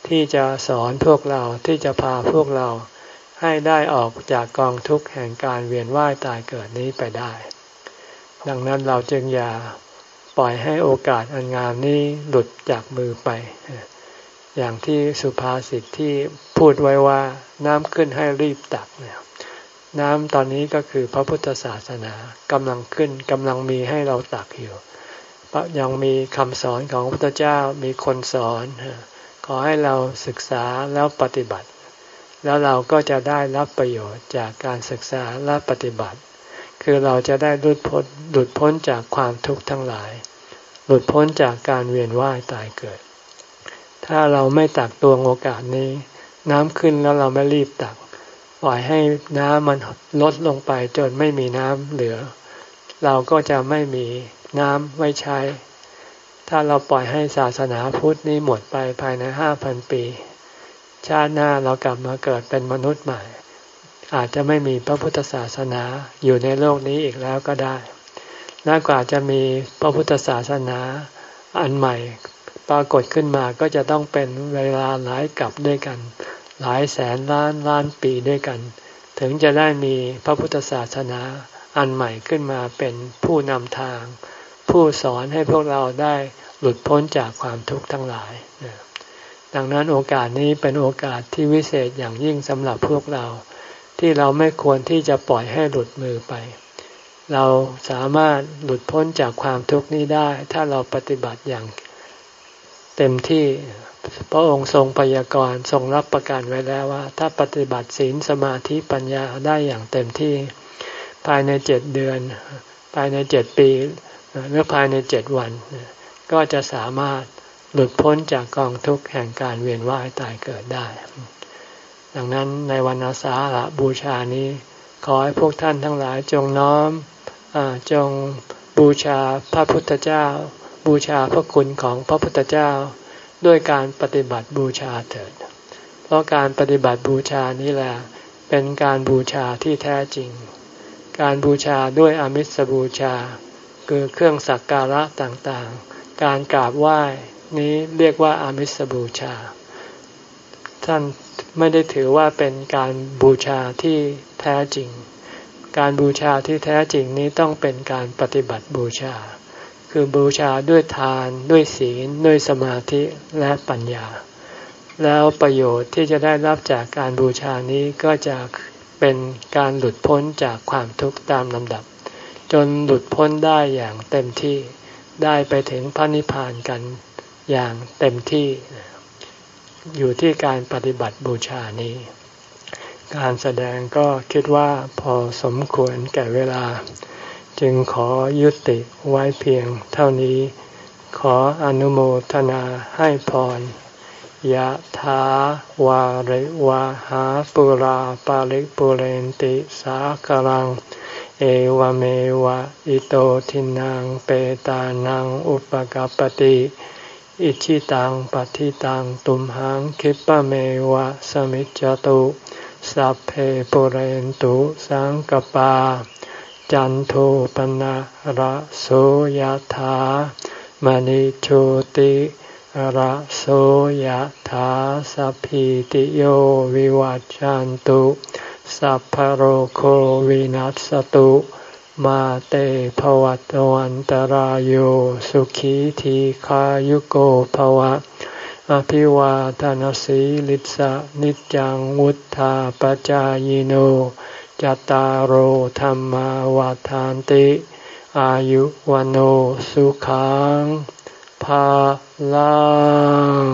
ที่จะสอนพวกเราที่จะพาพวกเราให้ได้ออกจากกองทุกข์แห่งการเวียนว่ายตายเกิดนี้ไปได้ดังนั้นเราจึงอย่าปล่อยให้โอกาสอันงามนี้หลุดจากมือไปอย่างที่สุภาษิตที่พูดไว้ว่าน้ำขึ้นให้รีบตักเนี่ยน้ำตอนนี้ก็คือพระพุทธศาสนากำลังขึ้นกำลังมีให้เราตักอยู่ยังมีคำสอนของพระพุทธเจ้ามีคนสอนขอให้เราศึกษาแล้วปฏิบัติแล้วเราก็จะได้รับประโยชน์จากการศึกษาและปฏิบัติคือเราจะได้หลุดพ้นหลุดพ้นจากความทุกข์ทั้งหลายหลุดพ้นจากการเวียนว่ายตายเกิดถ้าเราไม่ตักตวงโอกาสนี้น้ำขึ้นแล้วเราไม่รีบตักปล่อยให้น้ำมันลดลงไปจนไม่มีน้ำเหลือเราก็จะไม่มีน้ำไว้ใช้ถ้าเราปล่อยให้ศาสนาพุทธนี้หมดไปภายในห้าพันปีชาติหน้าเรากลับมาเกิดเป็นมนุษย์ใหม่อาจจะไม่มีพระพุทธศาสนาอยู่ในโลกนี้อีกแล้วก็ได้และกว่าจะมีพระพุทธศาสนาอันใหม่ปรากฏขึ้นมาก็จะต้องเป็นเวลาหลายกับด้วยกันหลายแสนล้านล้านปีด้วยกันถึงจะได้มีพระพุทธศาสนาอันใหม่ขึ้นมาเป็นผู้นำทางผู้สอนให้พวกเราได้หลุดพ้นจากความทุกข์ทั้งหลายดังนั้นโอกาสนี้เป็นโอกาสที่วิเศษอย่างยิ่งสำหรับพวกเราที่เราไม่ควรที่จะปล่อยให้หลุดมือไปเราสามารถหลุดพ้นจากความทุกข์นี้ได้ถ้าเราปฏิบัติอย่างเต็มที่พระองค์ทรงพยากรณ์ทรงรับประกันไว้แล้วว่าถ้าปฏิบัติศีลสมาธิปัญญาได้อย่างเต็มที่ภายในเจ็ดเดือนภายในเจ็ดปีหรือภายในเจ็ดวันก็จะสามารถหลุดพ้นจากกองทุกข์แห่งการเวียนว่ายตายเกิดได้ดังนั้นในวันอาสาฬหบูชานี้ขอให้พวกท่านทั้งหลายจงน้อมจงบูชาพระพุทธเจ้าบูชาพระคุณของพระพุทธเจ้าด้วยการปฏิบัติบูชาเถิดเพราะการปฏิบัติบูชานี้แหละเป็นการบูชาที่แท้จริงการบูชาด้วยอามิสบูชาคือเครื่องสักการะต่างๆการกราบไหว้นี้เรียกว่าอามิสบูชาท่านไม่ได้ถือว่าเป็นการบูชาที่แท้จริงการบูชาที่แท้จริงนี้ต้องเป็นการปฏิบัติบูชาคือบูชาด้วยทานด้วยศีลด้วยสมาธิและปัญญาแล้วประโยชน์ที่จะได้รับจากการบูชานี้ก็จะเป็นการหลุดพ้นจากความทุกข์ตามลำดับจนหลุดพ้นได้อย่างเต็มที่ได้ไปถึงพระนิพพานกันอย่างเต็มที่อยู่ที่การปฏิบัติบูชานี้การแสดงก็คิดว่าพอสมควรแก่เวลาจึงขอยุติไว้เพียงเท่านี้ขออนุโมทนาให้พรยะถาวาริวะหาปุราปาริปุเรนติสากรังเอวเมวะอิโตทินังเปตานังอุปกัปปติอิชิตังปฏิตังตุมหังคิปะเมวะสมิจจตุสัพเพปุเรนตุสังกปาจันโทปนะระโสยถามณิโชติระโสยถาสัพพิติโยวิวัจจันตุสัพพโรโควินัสตุมาเตภวัตวันตรายโยสุขีทีขายุโกภวะอภิวาทนสีลิสะนิจังวุธาปจายโนจัตตารโอธรรมวาทานติอายุวันโอสุขังภาลัง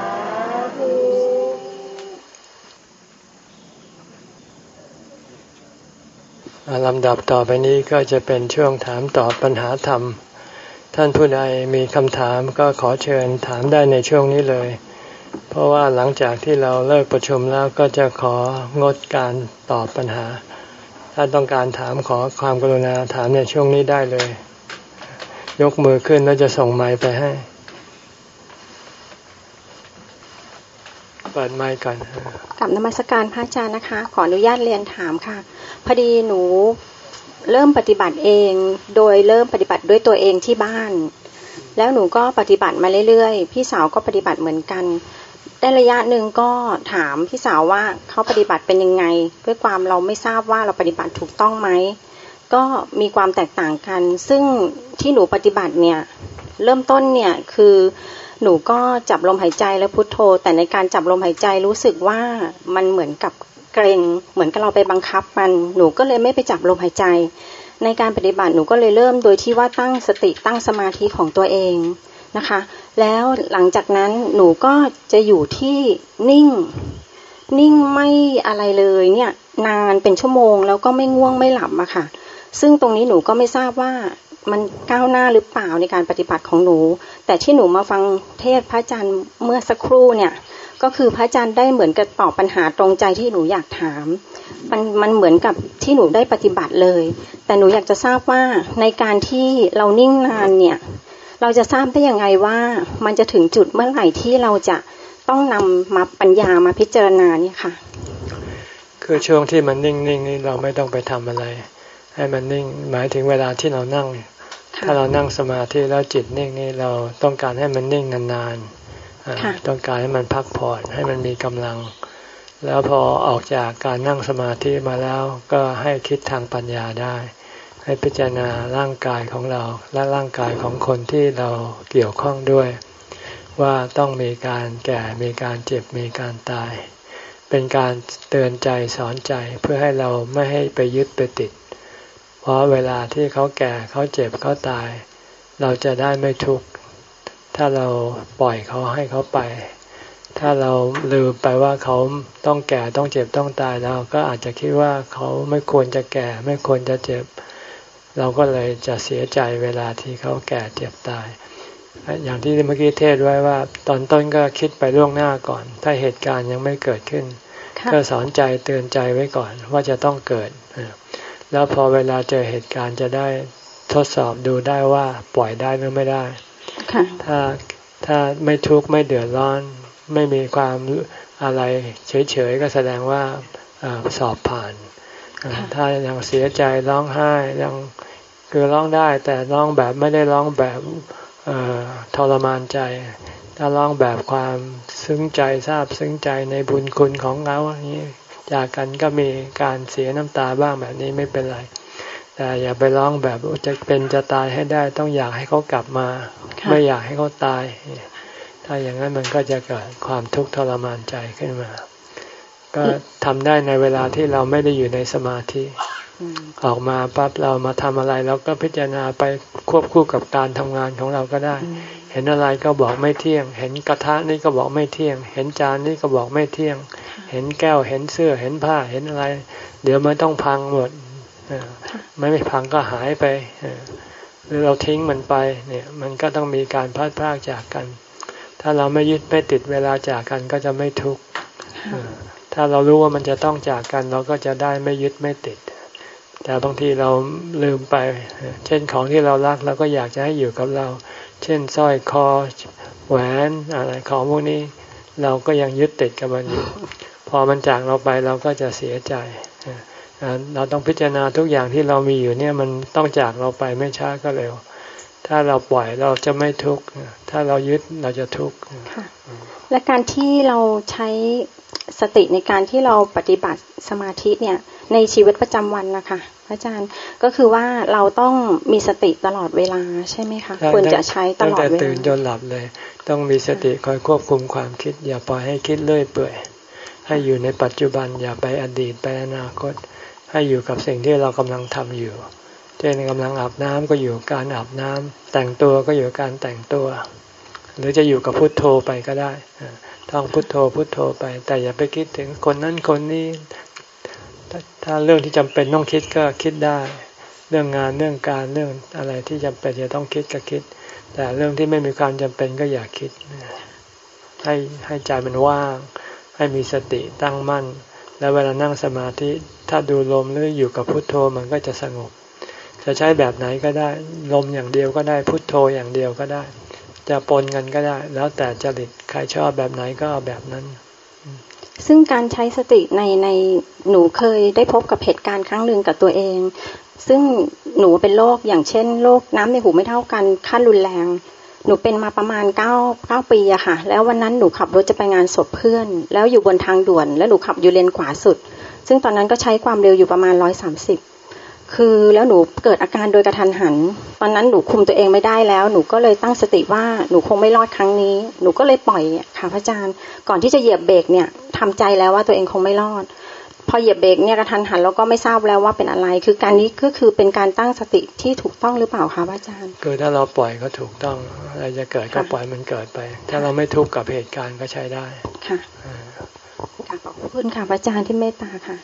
ลำดับต่อไปนี้ก็จะเป็นช่วงถามตอบปัญหาธรรมท่านผู้ใดมีคำถามก็ขอเชิญถามได้ในช่วงนี้เลยเพราะว่าหลังจากที่เราเลิกประชุมแล้วก็จะของดการตอบปัญหาถ้าต้องการถามขอความกรุณาถามในช่วงนี้ได้เลยยกมือขึ้นแล้วจะส่งไมค์ไปให้เปิดไมค์ก่อนกับนมัสการพระอาจารย์นะคะขออนุญาตเรียนถามค่ะพอดีหนูเริ่มปฏิบัติเองโดยเริ่มปฏิบัติด้วยตัวเองที่บ้านแล้วหนูก็ปฏิบัติมาเรื่อยๆพี่สาวก็ปฏิบัติเหมือนกันได้ได้ระยะหนึ่งก็ถามพี่สาวว่าเขาปฏิบัติเป็นยังไงด้วยความเราไม่ทราบว่าเราปฏิบัติถูกต้องไหมก็มีความแตกต่างกันซึ่งที่หนูปฏิบัติเนี่ยเริ่มต้นเนี่ยคือหนูก็จับลมหายใจแล้วพุทโธแต่ในการจับลมหายใจรู้สึกว่ามันเหมือนกับเกรงเหมือนกับเราไปบังคับมันหนูก็เลยไม่ไปจับลมหายใจในการปฏิบัติหนูก็เลยเริ่มโดยที่ว่าตั้งสติตั้งสมาธิของตัวเองนะคะแล้วหลังจากนั้นหนูก็จะอยู่ที่นิ่งนิ่งไม่อะไรเลยเนี่ยนานเป็นชั่วโมงแล้วก็ไม่ง่วงไม่หลับอะค่ะซึ่งตรงนี้หนูก็ไม่ทราบว่ามันก้าวหน้าหรือเปล่าในการปฏิบัติของหนูแต่ที่หนูมาฟังเทศพระอาจารย์เมื่อสักครู่เนี่ยก็คือพระอาจารย์ได้เหมือนกับตอบปัญหาตรงใจที่หนูอยากถามมันมันเหมือนกับที่หนูได้ปฏิบัติเลยแต่หนูอยากจะทราบว่าในการที่เรานิ่งนานเนี่ยเราจะทราบได้ยังไงว่ามันจะถึงจุดเมื่อไหร่ที่เราจะต้องนำมาปัญญามาพิจารณาเนี่ยค่ะคือช่วงที่มันนิ่งๆ นี่เราไม่ต้องไปทำอะไรให้มันนิ่งหมายถึงเวลาที่เรานั่งถ้าเรานั่งสมาธิแล้วจิตนิ่งนี่เราต้องการให้มันนิ่งนานๆต้องการให้มันพักผ่อนให้มันมีกำลังแล้วพอออกจากการนั่งสมาธิมาแล้วก็ให้คิดทางปัญญาได้ให้พิจารณาร่างกายของเราและร่างกายของคนที่เราเกี่ยวข้องด้วยว่าต้องมีการแก่มีการเจ็บมีการตายเป็นการเตือนใจสอนใจเพื่อให้เราไม่ให้ไปยึดไปติดเพราะเวลาที่เขาแก่เขาเจ็บเขาตายเราจะได้ไม่ทุกข์ถ้าเราปล่อยเขาให้เขาไปถ้าเราลืมไปว่าเขาต้องแก่ต้องเจ็บต้องตายเราก็อาจจะคิดว่าเขาไม่ควรจะแก่ไม่ควรจะเจ็บเราก็เลยจะเสียใจเวลาที่เขาแก่เจ็บตายอย่างที่เมื่อกี้เทศไว้ว่าตอนต้นก็คิดไปล่วงหน้าก่อนถ้าเหตุการณ์ยังไม่เกิดขึ้นก็สอนใจเตือนใจไว้ก่อนว่าจะต้องเกิดแล้วพอเวลาเจอเหตุการณ์จะได้ทดสอบดูได้ว่าปล่อยได้หรือไม่ได้ถ้าถ้าไม่ทุกข์ไม่เดือดร้อนไม่มีความอะไรเฉยๆก็แสดงว่าสอบผ่านถ้ายังเสียใจร้องไห้ยังคือร้องได้แต่ร้องแบบไม่ได้ร้องแบบทรมานใจถ้าร้องแบบความซึ้งใจซาบซึ้งใจในบุญคุณของเราอย่างนี้จากกันก็มีการเสียน้ำตาบ้างแบบนี้ไม่เป็นไรแต่อย่าไปร้องแบบจะเป็นจะตายให้ได้ต้องอยากให้เขากลับมาไม่อยากให้เขาตายถ้าอย่างนั้นมันก็จะเกิดความทุกข์ทรมานใจขึ้นมาก็ทำได้ในเวลาที่เราไม่ได้อยู่ในสมาธิออกมาปั๊บเรามาทำอะไรเราก็พิจารณาไปควบคู่กับการทำงานของเราก็ได้เห็นอะไรก็บอกไม่เที่ยงเห็นกระทะนี่ก็บอกไม่เที่ยงเห็นจานนี่ก็บอกไม่เที่ยงเห็นแก้วเห็นเสื้อเห็นผ้าเห็นอะไรเดี๋ยวมันต้องพังหมดไม่ไม่พังก็หายไปหรือเราทิ้งมันไปเนี่ยมันก็ต้องมีการพลัดพรากจากกันถ้าเราไม่ยึดไม่ติดเวลาจากกันก็จะไม่ทุกข์ถ้าเรารู้ว่ามันจะต้องจากกันเราก็จะได้ไม่ยึดไม่ติดแต่บางทีเราลืมไปเช่นของที่เรารักเราก็อยากจะให้อยู่กับเราเช่นสร้อยคอแหวนอะไรของพวกนี้เราก็ยังยึดติดกับมันอยู่พอมันจากเราไปเราก็จะเสียใจเราต้องพิจารณาทุกอย่างที่เรามีอยู่เนี่ยมันต้องจากเราไปไม่ช้าก็เร็วถ้าเราปล่อยเราจะไม่ทุกข์ถ้าเรายึดเราจะทุกข์และการที่เราใช้สติในการที่เราปฏิบัติสมาธิเนี่ยในชีวิตประจำวันนะคะพระอาจารย์ก็คือว่าเราต้องมีสติตลอดเวลาใช่ไหมคะควรจะใช้ตลอดเวลาตั้งแต่ตื่นจนหลับเลยต้องมีสติคอยควบคุมความคิดอย่าปล่อยให้คิดเลื่อยเปื่อยให้อยู่ในปัจจุบันอย่าไปอดีตไปอนาคตให้อยู่กับสิ่งที่เรากำลังทำอยู่เช่นกำลังอาบน้ำก็อยู่การอาบน้ำแต่งตัวก็อยู่การแต่งตัวหรือจะอยู่กับพุทโธไปก็ได้ท่องพุทโธพุทโธไปแต่อย่าไปคิดถึงคนนั้นคนนี้ถ้าเรื่องที่จำเป็นต้องคิดก็คิดได้เรื่องงานเรื่องการเรื่องอะไรที่จำเป็นจะต้องคิดก็คิดแต่เรื่องที่ไม่มีความจำเป็นก็อย่าคิดให้ให้ใจมันว่างให้มีสติตั้งมั่นแล้วเวลานั่งสมาธิถ้าดูลมหรืออยู่กับพุทโธมันก็จะสงบจะใช้แบบไหนก็ได้ลมอย่างเดียวก็ได้พุทโธอย่างเดียวก็ได้จะปนกันก็ได้แล้วแต่จริตใครชอบแบบไหนก็เอาแบบนั้นซึ่งการใช้สติในในหนูเคยได้พบกับเหตุการณ์ครั้งหนึ่งกับตัวเองซึ่งหนูเป็นโรคอย่างเช่นโรคน้ำในหูไม่เท่ากันขั้นรุนแรงหนูเป็นมาประมาณเก้าเก้าปีอะค่ะแล้ววันนั้นหนูขับรถจะไปงานศพเพื่อนแล้วอยู่บนทางด่วนแล้วหนูขับอยู่เลนขวาสุดซึ่งตอนนั้นก็ใช้ความเร็วอยู่ประมาณร้อยสามสิบคือแล้วหนูเกิดอาการโดยกระทันหันตอนนั้นหนูคุมตัวเองไม่ได้แล้วหนูก็เลยตั้งสติว่าหนูคงไม่รอดครั้งนี้หนูก็เลยปล่อยค่ะพระอาจารย์ก่อนที่จะเหยียบเบรกเนี่ยทำใจแล้วว่าตัวเองคงไม่รอดพอเหยียบเบรกเนี่ยกระทันหันแล้วก็ไม่ทราบแล้วว่าเป็นอะไรคือการนี้ก็คือเป็นการตั้งสติที่ถูกต้องหรือเปล่าคะพระอาจารย์คือถ้าเราปล่อยก็ถูกต้องอะไรจะเกิดก็ปล่อยมันเกิดไปถ้าเราไม่ทุกข์กับเหตุการณ์ก็ใช้ได้ค่ะขอบคุณค่ะพระอาจารย์ที่เมตตาค่ะ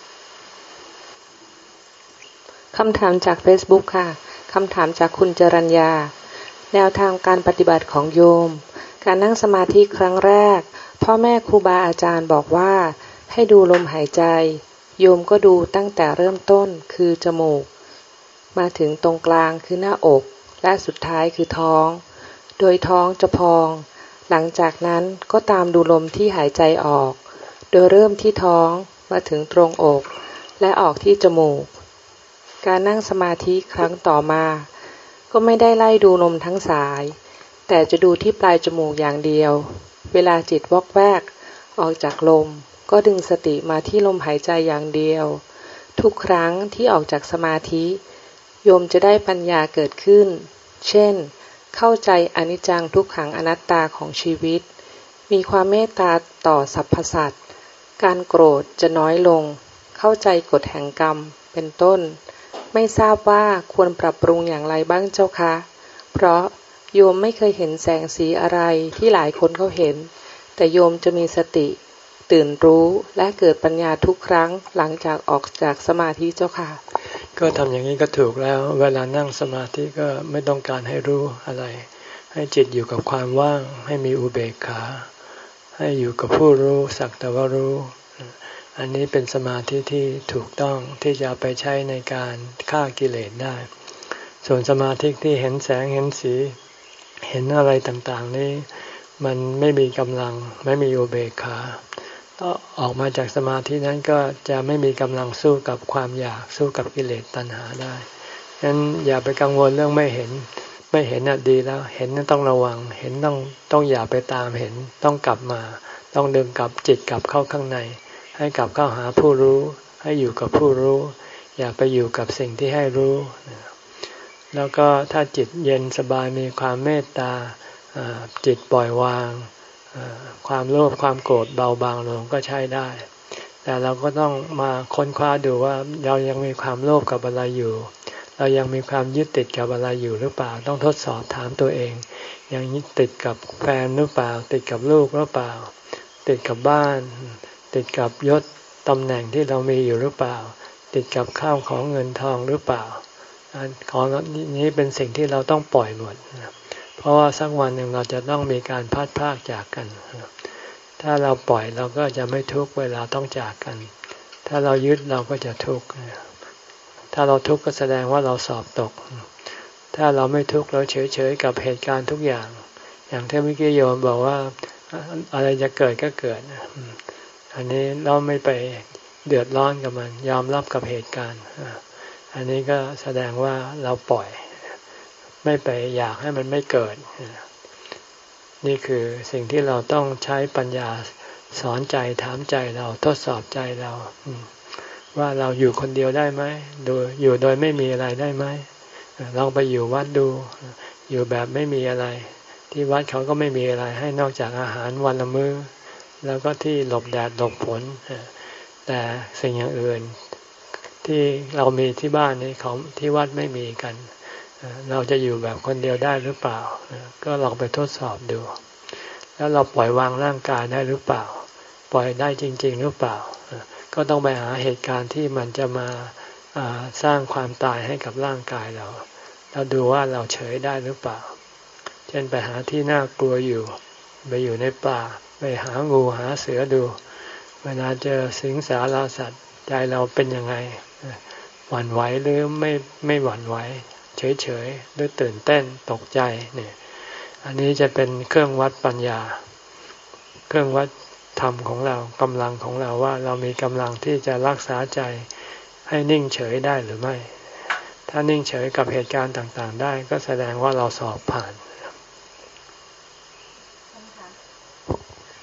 คำถามจาก Facebook ค่ะคำถามจากคุณจรัญญาแนวทางการปฏิบัติของโยมการนั่งสมาธิครั้งแรกพ่อแม่ครูบาอาจารย์บอกว่าให้ดูลมหายใจโยมก็ดูตั้งแต่เริ่มต้นคือจมูกมาถึงตรงกลางคือหน้าอกและสุดท้ายคือท้องโดยท้องจะพองหลังจากนั้นก็ตามดูลมที่หายใจออกโดยเริ่มที่ท้องมาถึงตรงอกและออกที่จมูกการนั่งสมาธิครั้งต่อมาก็ไม่ได้ไล่ดูลมทั้งสายแต่จะดูที่ปลายจมูกอย่างเดียวเวลาจิตวอกแวกออกจากลมก็ดึงสติมาที่ลมหายใจอย่างเดียวทุกครั้งที่ออกจากสมาธิโยมจะได้ปัญญาเกิดขึ้นเช่นเข้าใจอนิจจังทุกขังอนัตตาของชีวิตมีความเมตตาต่อสรรพสัตว์การโกรธจะน้อยลงเข้าใจกฎแห่งกรรมเป็นต้นไม่ทราบว่าควรปรับปรุงอย่างไรบ้างเจ้าคะเพราะโยมไม่เคยเห็นแสงสีอะไรที่หลายคนเขาเห็นแต่โยมจะมีสติตื่นรู้และเกิดปัญญาทุกครั้งหลังจากออกจากสมาธิเจ้าค่ะก็ทำอย่างนี้ก็ถูกแล้วเวลานั่งสมาธิก็ไม่ต้องการให้รู้อะไรให้จิตอยู่กับความว่างให้มีอุเบกขาให้อยู่กับผู้รู้สักแต่ว่ารู้อันนี้เป็นสมาธิที่ถูกต้องที่จะไปใช้ในการฆ่ากิเลสได้ส่วนสมาธิที่เห็นแสงเห็นสีเห็นอะไรต่างๆนี้มันไม่มีกำลังไม่มีอุเบกขาออกมาจากสมาธินั้นก็จะไม่มีกำลังสู้กับความอยากสู้กับกิเลสตัณหาได้ฉะนั้นอย่าไปกังวลเรื่องไม่เห็นไม่เห็นน่ะดีแล้วเห็นนั้นต้องระวังเห็นต้องต้องอย่าไปตามเห็นต้องกลับมาต้องดึงกลับจิตกลับเข้าข้างในให้กลับเข้าหาผู้รู้ให้อยู่กับผู้รู้อย่าไปอยู่กับสิ่งที่ให้รู้แล้วก็ถ้าจิตเย็นสบายมีความเมตตาจิตปล่อยวางความโลภความโกรธเบาบางลงก็ใช้ได้แต่เราก็ต้องมาค้นคว้าดูว่าเรายังมีความโลภกับอะไรอยู่เรายังมีความยึดติดกับอะไรอยู่หรือเปล่าต้องทดสอบถามตัวเองยังยึดติดกับแฟนหรือเปล่าติดกับลูกหรือเปล่าติดกับบ้านติดกับยศตำแหน่งที่เรามีอยู่หรือเปล่าติดกับข้าวของเงินทองหรือเปล่าของนี้เป็นสิ่งที่เราต้องปล่อยหมดเพราะว่าสักวันหนึ่งเราจะต้องมีการพัดพรากจากกันถ้าเราปล่อยเราก็จะไม่ทุกข์เวลาต้องจากกันถ้าเรายึดเราก็จะทุกข์ถ้าเราทุกข์ก็แสดงว่าเราสอบตกถ้าเราไม่ทุกข์เราเฉยๆกับเหตุการณ์ทุกอย่างอย่างที่เมื่อกี้โยมบอกว่าอะไรจะเกิดก็เกิดอันนี้เราไม่ไปเดือดร้อนกับมันยอมรับกับเหตุการณ์อันนี้ก็แสดงว่าเราปล่อยไม่ไปอยากให้มันไม่เกิดนี่คือสิ่งที่เราต้องใช้ปัญญาสอนใจถามใจเราทดสอบใจเราว่าเราอยู่คนเดียวได้ไหมโดยอยู่โดยไม่มีอะไรได้ไหมลองไปอยู่วัดดูอยู่แบบไม่มีอะไรที่วัดเขาก็ไม่มีอะไรให้นอกจากอาหารวันละมื้อแล้วก็ที่หลบแดดหลบฝนแต่สิ่งอย่างอื่นที่เรามีที่บ้านนี่เขาที่วัดไม่มีกันเราจะอยู่แบบคนเดียวได้หรือเปล่าก็ลองไปทดสอบดูแล้วเราปล่อยวางร่างกายได้หรือเปล่าปล่อยได้จริงๆหรือเปล่าก็ต้องไปหาเหตุการณ์ที่มันจะมาสร้างความตายให้กับร่างกายเราเราดูว่าเราเฉยได้หรือเปล่าเช่นไปหาที่น่ากลัวอยู่ไปอยู่ในป่าไปหางูหาเสือดูเวลาเจอสิงสาราสัตว์ใจเราเป็นยังไงหวั่นไหวหรือไม่ไม่หวั่นไหวเฉยๆหรือตื่นเต้นตกใจเนี่ยอันนี้จะเป็นเครื่องวัดปัญญาเครื่องวัดธรรมของเรากำลังของเราว่าเรามีกำลังที่จะรักษาใจให้นิ่งเฉยได้หรือไม่ถ้านิ่งเฉยกับเหตุการณ์ต่างๆได้ก็แสดงว่าเราสอบผ่าน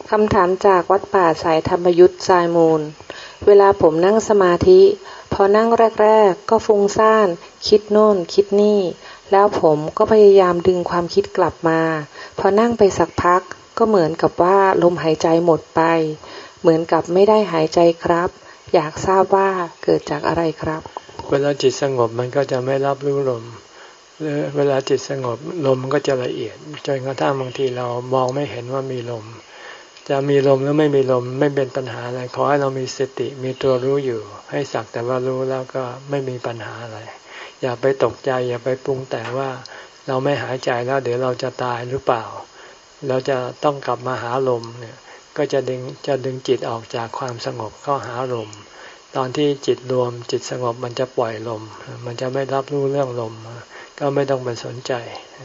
คำถามจากวัดป่าสายธรรมยุทธสายมูลเวลาผมนั่งสมาธิพอนั่งแรกๆก็ฟุ้งซ่านคิดโน่นคิดนี่แล้วผมก็พยายามดึงความคิดกลับมาพอนั่งไปสักพักก็เหมือนกับว่าลมหายใจหมดไปเหมือนกับไม่ได้หายใจครับอยากทราบว่าเกิดจากอะไรครับเวลาจิตสงบมันก็จะไม่รับรู้ลมเวลาจิตสงบลมมันก็จะละเอียดจนกระทั่งบางทีเรามองไม่เห็นว่ามีลมจะมีลมหรือไม่มีลมไม่เป็นปัญหาอะไรขอให้เรามีสติมีตัวรู้อยู่ให้สักแต่ว่ารู้แล้วก็ไม่มีปัญหาอะไรอย่าไปตกใจอย่าไปปรุงแต่ว่าเราไม่หายใจแล้วเดี๋ยวเราจะตายหรือเปล่าเราจะต้องกลับมาหาลมเนี่ยก็จะดึงจะดึงจิตออกจากความสงบเข้าหาลมตอนที่จิตรวมจิตสงบมันจะปล่อยลมมันจะไม่รับรู้เรื่องลมก็ไม่ต้องไปสนใจ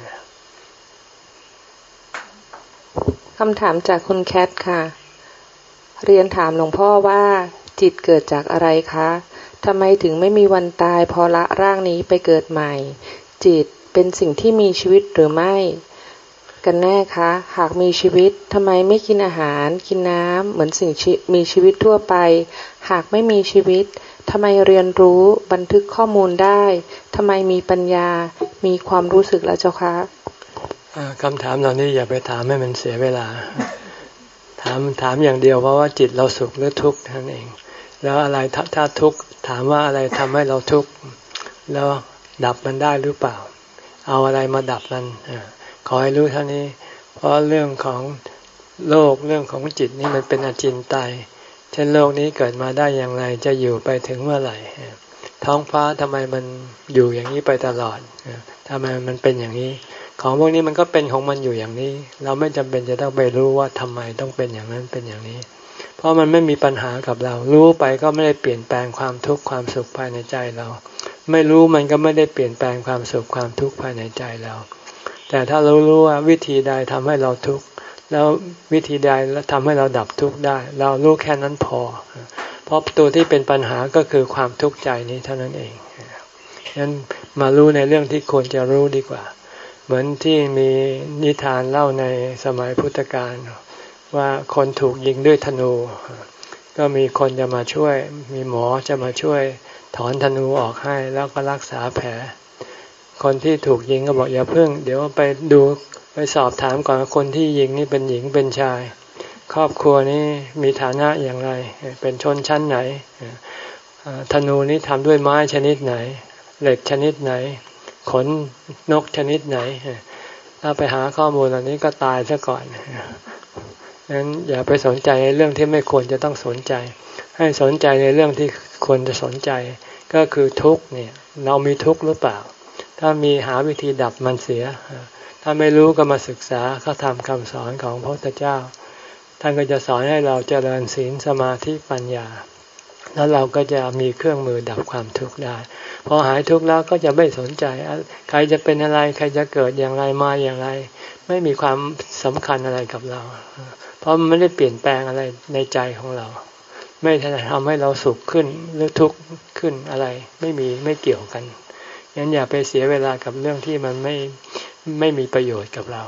คำถามจากคุณแคทค่ะเรียนถามหลวงพ่อว่าจิตเกิดจากอะไรคะทำไมถึงไม่มีวันตายพอละร่างนี้ไปเกิดใหม่จิตเป็นสิ่งที่มีชีวิตหรือไม่กันแน่คะหากมีชีวิตทำไมไม่กินอาหารกินน้ำเหมือนสิ่งมีชีวิตทั่วไปหากไม่มีชีวิตทำไมเรียนรู้บันทึกข้อมูลได้ทำไมมีปัญญามีความรู้สึกแล้วเจ้าคะคำถามเหล่านี้อย่าไปถามให้มันเสียเวลาถามถามอย่างเดียวเพราะว่าจิตเราสุขหรือทุกข์นั่นเองแล้วอะไรถ้าทุกข์ถามว่าอะไรทำให้เราทุกข์แล้วดับมันได้หรือเปล่าเอาอะไรมาดับมันขอให้รู้เท่านี้เพราะเรื่องของโลกเรื่องของจิตนี่มันเป็นอจินไตยเช่นโลกนี้เกิดมาได้อย่างไรจะอยู่ไปถึงเมื่อไหร่ท้องฟ้าทำไมมันอยู่อย่างนี้ไปตลอดทำไมมันเป็นอย่างนี้ของพวกนี้มันก็เป็นของมันอยู่อย่างนี้เราไม่จำเป็นจะต้องไปรู้ว่าทำไมต้องเป็นอย่างนั้นเป็นอย่างนี้เพราะมันไม่มีปัญหากับเรารู้ไปก็ไม่ได้เปลี่ยนแปลงความทุกข์ความสุขภายในใจเราไม่รู้มันก็ไม่ได้เปลี่ยนแปลงความสุขความทุกข์ภายในใจเราแต่ถ้าเรารู้ว่าวิธีใดทำให้เราทุกข์แล้ววิธีใดทำให้เราดับทุกข์ได้เรารู้แค่นั้นพอเพราะตัวที่เป็นปัญหาก็คือความทุกข์ใจนี้เท่านั้นเองงั้นมารู้ในเรื่องที่ควรจะรู้ดีกว่าเหมือนที่มีนิทานเล่าในสมัยพุทธกาลว่าคนถูกยิงด้วยธนูก็มีคนจะมาช่วยมีหมอจะมาช่วยถอนธนูออกให้แล้วก็รักษาแผลคนที่ถูกยิงก็บอกอย่าเพิ่งเดี๋ยวไปดูไปสอบถามก่อนคนที่ยิงนี่เป็นหญิงเป็นชายครอบครัวนี้มีฐานะอย่างไรเป็นชนชั้นไหนธนูนี้ทำด้วยไม้ชนิดไหนเหล็กชนิดไหนขนนกชนิดไหนถ้าไปหาข้อมูลเหล่านี้ก็ตายซะก่อนงั้นอย่าไปสนใจในเรื่องที่ไม่ควรจะต้องสนใจให้สนใจในเรื่องที่ควรจะสนใจก็คือทุกข์เนี่ยเรามีทุกข์หรือเปล่าถ้ามีหาวิธีดับมันเสียถ้าไม่รู้ก็มาศึกษาพระธรรมคำสอนของพระพุทธเจ้าท่านก็จะสอนให้เราเจริญศีลสมาธิปัญญาแล้วเราก็จะมีเครื่องมือดับความทุกข์ได้พอหายทุกข์แล้วก็จะไม่สนใจใครจะเป็นอะไรใครจะเกิดอย่างไรมาอย่างไรไม่มีความสำคัญอะไรกับเราเพราะมันไม่ได้เปลี่ยนแปลงอะไรในใจของเราไม่ทำให้เราสุขขึ้นหรือทุกข์ขึ้นอะไรไม่มีไม่เกี่ยวกันงั้นอย่าไปเสียเวลากับเรื่องที่มันไม่ไม่มีประโยชน์กับเรา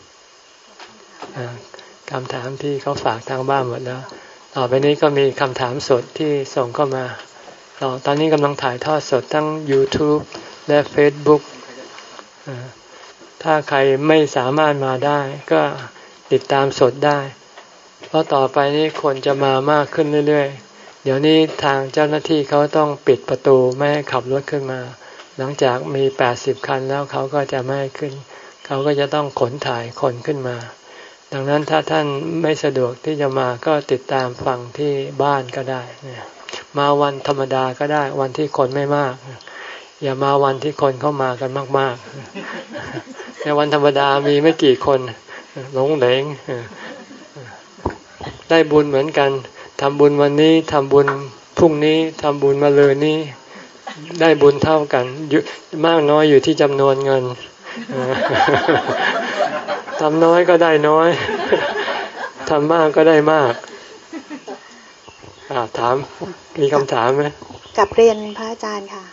คำถามที่เขาฝากทางบ้านหมดแล้วต่อไปนี้ก็มีคำถามสดที่ส่งเข้ามาตอนนี้กำลังถ่ายทอดสดทั้ง YouTube และ Facebook ถ้าใครไม่สามารถมาได้ก็ติดตามสดได้เพราะต่อไปนี้คนจะมามากขึ้นเรื่อยๆเดี๋ยวนี้ทางเจ้าหน้าที่เขาต้องปิดประตูไม่ให้ขับรถขึ้นมาหลังจากมีแปดสิบคันแล้วเขาก็จะไม่ให้ขึ้นเขาก็จะต้องขนถ่ายคนขึ้นมาดังนั้นถ้าท่านไม่สะดวกที่จะมาก็ติดตามฟังที่บ้านก็ได้มาวันธรรมดาก็ได้วันที่คนไม่มากอย่ามาวันที่คนเข้ามากันมากๆในวันธรรมดามีไม่กี่คนหลงเหลงได้บุญเหมือนกันทำบุญวันนี้ทำบุญพรุ่งนี้ทำบุญมะรืนนี้ได้บุญเท่ากันมากน้อยอยู่ที่จำนวนเงินทำน้อยก็ได้น้อยทำมากก็ได้มากถามมีคำถามไหมกับเรียนพระอาจารย์ค่ะ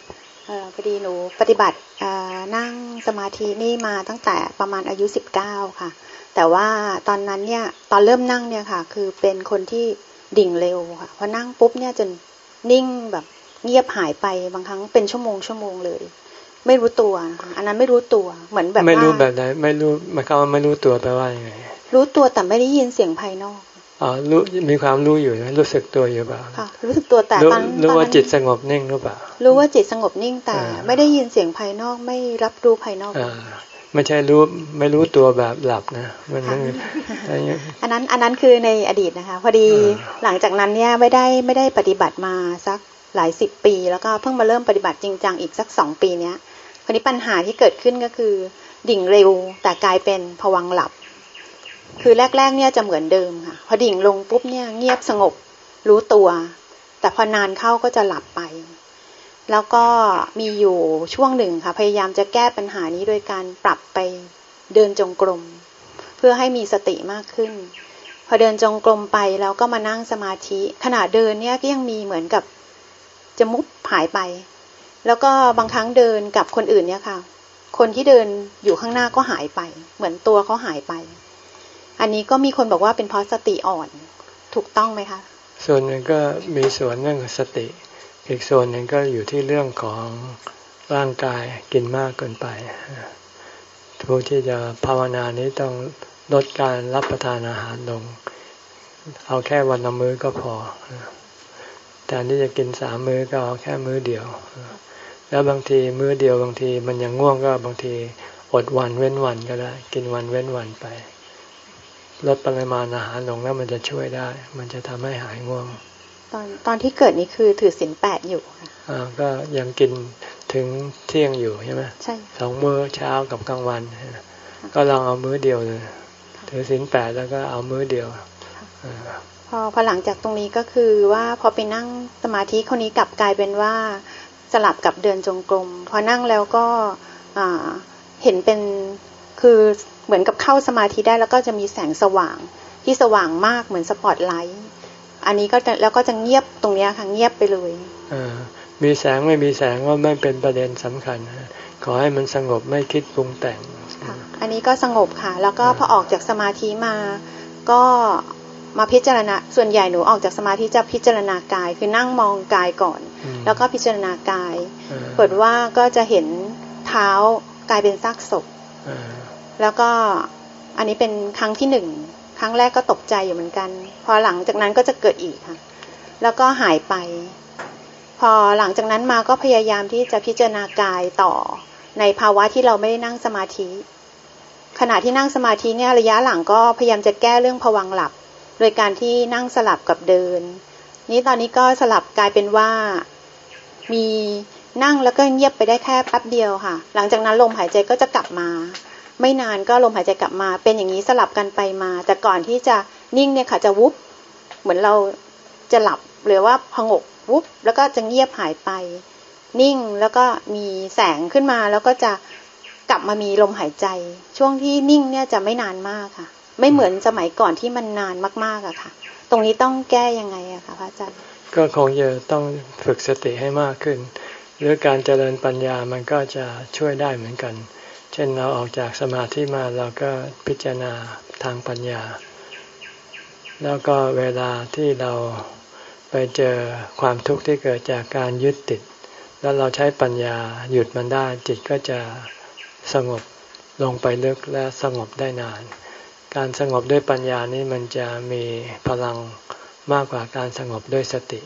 เออพอดีหนูปฏิบัตินั่งสมาธินี่มาตั้งแต่ประมาณอายุสิบเก้าค่ะแต่ว่าตอนนั้นเนี่ยตอนเริ่มนั่งเนี่ยค่ะคือเป็นคนที่ดิ่งเร็วค่ะพอนั่งปุ๊บเนี่ยจนนิ่งแบบเงียบหายไปบางครั้งเป็นชั่วโมงชั่วโมงเลยไม่รู้ตัวนะคะอันนั้นไม่รู้ตัวเหมือนแบบไม่รู้แบบไหนไม่รู้หมายความว่าไม่รู้ตัวแปลว่ายังไงรู้ตัวแต่ไม่ได้ยินเสียงภายนอกอ๋อรู้มีความรู้อยู่นะรู้สึกตัวอยู่เปล่าค่ะรู้สึกตัวแต่ตอนรู้ว่าจิตสงบนิ่งหรือเปล่ารู้ว่าจิตสงบนิ่งแต่ไม่ได้ยินเสียงภายนอกไม่รับรู้ภายนอกไม่ใช่รู้ไม่รู้ตัวแบบหลับนะมันมันอันนั้นอันนั้นคือในอดีตนะคะพอดีหลังจากนั้นเนี่ยไม่ได้ไม่ได้ปฏิบัติมาสักหลายสิบปีแล้วก็เพิ่งมาเริ่มปฏิบัติจริงจังอีกสักสองปีเนี้ยคราวนี้ปัญหาที่เกิดขึ้นก็คือดิ่งเร็วแต่กลายเป็นภวังค์หลับคือแรกๆเนี่ยจะเหมือนเดิมค่ะพอดิ่งลงปุ๊บเนี่ยเงียบสงบรู้ตัวแต่พอนานเข้าก็จะหลับไปแล้วก็มีอยู่ช่วงหนึ่งค่ะพยายามจะแก้ปัญหานี้โดยการปรับไปเดินจงกรมเพื่อให้มีสติมากขึ้นพอเดินจงกรมไปแล้วก็มานั่งสมาธิขณะเดินเนี่ยก็ยังมีเหมือนกับจะมุบหายไปแล้วก็บางครั้งเดินกับคนอื่นเนี่ยค่ะคนที่เดินอยู่ข้างหน้าก็หายไปเหมือนตัวเขาหายไปอันนี้ก็มีคนบอกว่าเป็นเพราะสติอ่อนถูกต้องไหมคะส่วนหนึ่งก็มีส่วนเรื่องสติอีกส่วนหนึ่งก็อยู่ที่เรื่องของร่างกายกินมากเกินไปผู้ที่จะภาวนานี้ต้องลดการรับประทานอาหารลงเอาแค่วันละมื้อก็พอแทนที่จะกินสามมื้อก็เอาแค่มื้อเดียวแล้วบางทีมื้อเดียวบางทีมันยังง่วงก็บางทีอดวันเว้นวันก็ได้กินวันเว้นวันไปลดปริมาณอาหารลงแล้วมันจะช่วยได้มันจะทำให้หายง่วงตอนตอนที่เกิดนี่คือถือศีลแปดอยู่ค่ะอ่าก็ยังกินถึงเที่ยงอยู่ใช่ไหมใช่สองมื้อเช้ากับกลางวันก็ลองเอามื้อเดียวเลยถือศีลแปดแล้วก็เอามื้อเดียวพอพอหลังจากตรงนี้ก็คือว่าพอไปนั่งสมาธิคนนี้กลับกลายเป็นว่าสลับกับเดินจงกรมพอนั่งแล้วก็เห็นเป็นคือเหมือนกับเข้าสมาธิได้แล้วก็จะมีแสงสว่างที่สว่างมากเหมือนสปอตไลท์อันนี้ก็แล้วก็จะเงียบตรงนี้ค่ะเงียบไปเลยมีแสงไม่มีแสงว่าไม่เป็นประเด็นสำคัญขอให้มันสงบไม่คิดปรุงแต่งอันนี้ก็สงบค่ะแล้วก็พอออกจากสมาธิมาก็มาพิจารณาส่วนใหญ่หนูออกจากสมาธิจะพิจารณากายคือนั่งมองกายก่อนแล้วก็พิจารณากายเปิดว่าก็จะเห็นเท้ากลายเป็นซากศพแล้วก็อันนี้เป็นครั้งที่หนึ่งครั้งแรกก็ตกใจอยู่เหมือนกันพอหลังจากนั้นก็จะเกิดอีกค่ะแล้วก็หายไปพอหลังจากนั้นมาก็พยายามที่จะพิจารณากายต่อในภาวะที่เราไม่ได้นั่งสมาธิขณะที่นั่งสมาธิเนี่ยระยะหลังก็พยายามจะแก้เรื่องภวังค์หลับโดยการที่นั่งสลับกับเดินนี้ตอนนี้ก็สลับกลายเป็นว่ามีนั่งแล้วก็เงียบไปได้แค่แป๊บเดียวค่ะหลังจากนั้นลมหายใจก็จะกลับมาไม่นานก็ลมหายใจกลับมาเป็นอย่างนี้สลับกันไปมาแต่ก่อนที่จะนิ่งเนี่ยค่ะจะวุบเหมือนเราจะหลับหรือว่าผงกวุบแล้วก็จะเงียบหายไปนิ่งแล้วก็มีแสงขึ้นมาแล้วก็จะกลับมามีลมหายใจช่วงที่นิ่งเนี่ยจะไม่นานมากค่ะไม่เหมือนสมัยก่อนที่มันนานมากๆอะค่ะตรงนี้ต้องแก้ยังไงอะคะพระอาจารย์ก็คงจะต้องฝึกสติให้มากขึ้นหรือการเจริญปัญญามันก็จะช่วยได้เหมือนกันเช่นเราออกจากสมาธิมาเราก็พิจารณาทางปัญญาแล้วก็เวลาที่เราไปเจอความทุกข์ที่เกิดจากการยึดติดแล้วเราใช้ปัญญาหยุดมันได้จิตก็จะสงบลงไปลึกและสงบได้นานการสงบด้วยปัญญานี้มันจะมีพลังมากกว่าการสงบด้วยสติ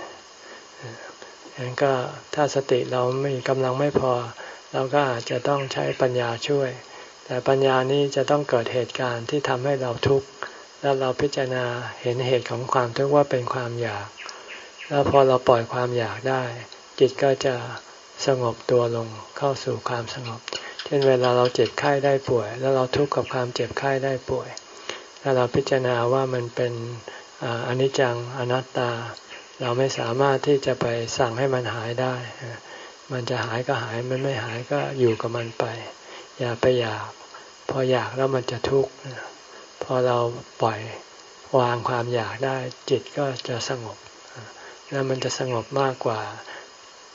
งั้นก็ถ้าสติเราไม่กำลังไม่พอเราก็อาจจะต้องใช้ปัญญาช่วยแต่ปัญญานี้จะต้องเกิดเหตุการณ์ที่ทำให้เราทุกข์แล้วเราพิจารณาเห็นเหตุของความทุกข์ว่าเป็นความอยากแล้วพอเราปล่อยความอยากได้จิตก็จะสงบตัวลงเข้าสู่ความสงบเช่นเวลาเราเจ็บไข้ได้ป่วยแล้วเราทุกข์กับความเจ็บไข้ได้ป่วยถ้าเราพิจารณาว่ามันเป็นอนิจจังอนัตตาเราไม่สามารถที่จะไปสั่งให้มันหายได้มันจะหายก็หายมันไม่หายก็อยู่กับมันไปอย่าไปอยากพออยากแล้วมันจะทุกข์พอเราปล่อยวางความอยากได้จิตก็จะสงบแล้วมันจะสงบมากกว่า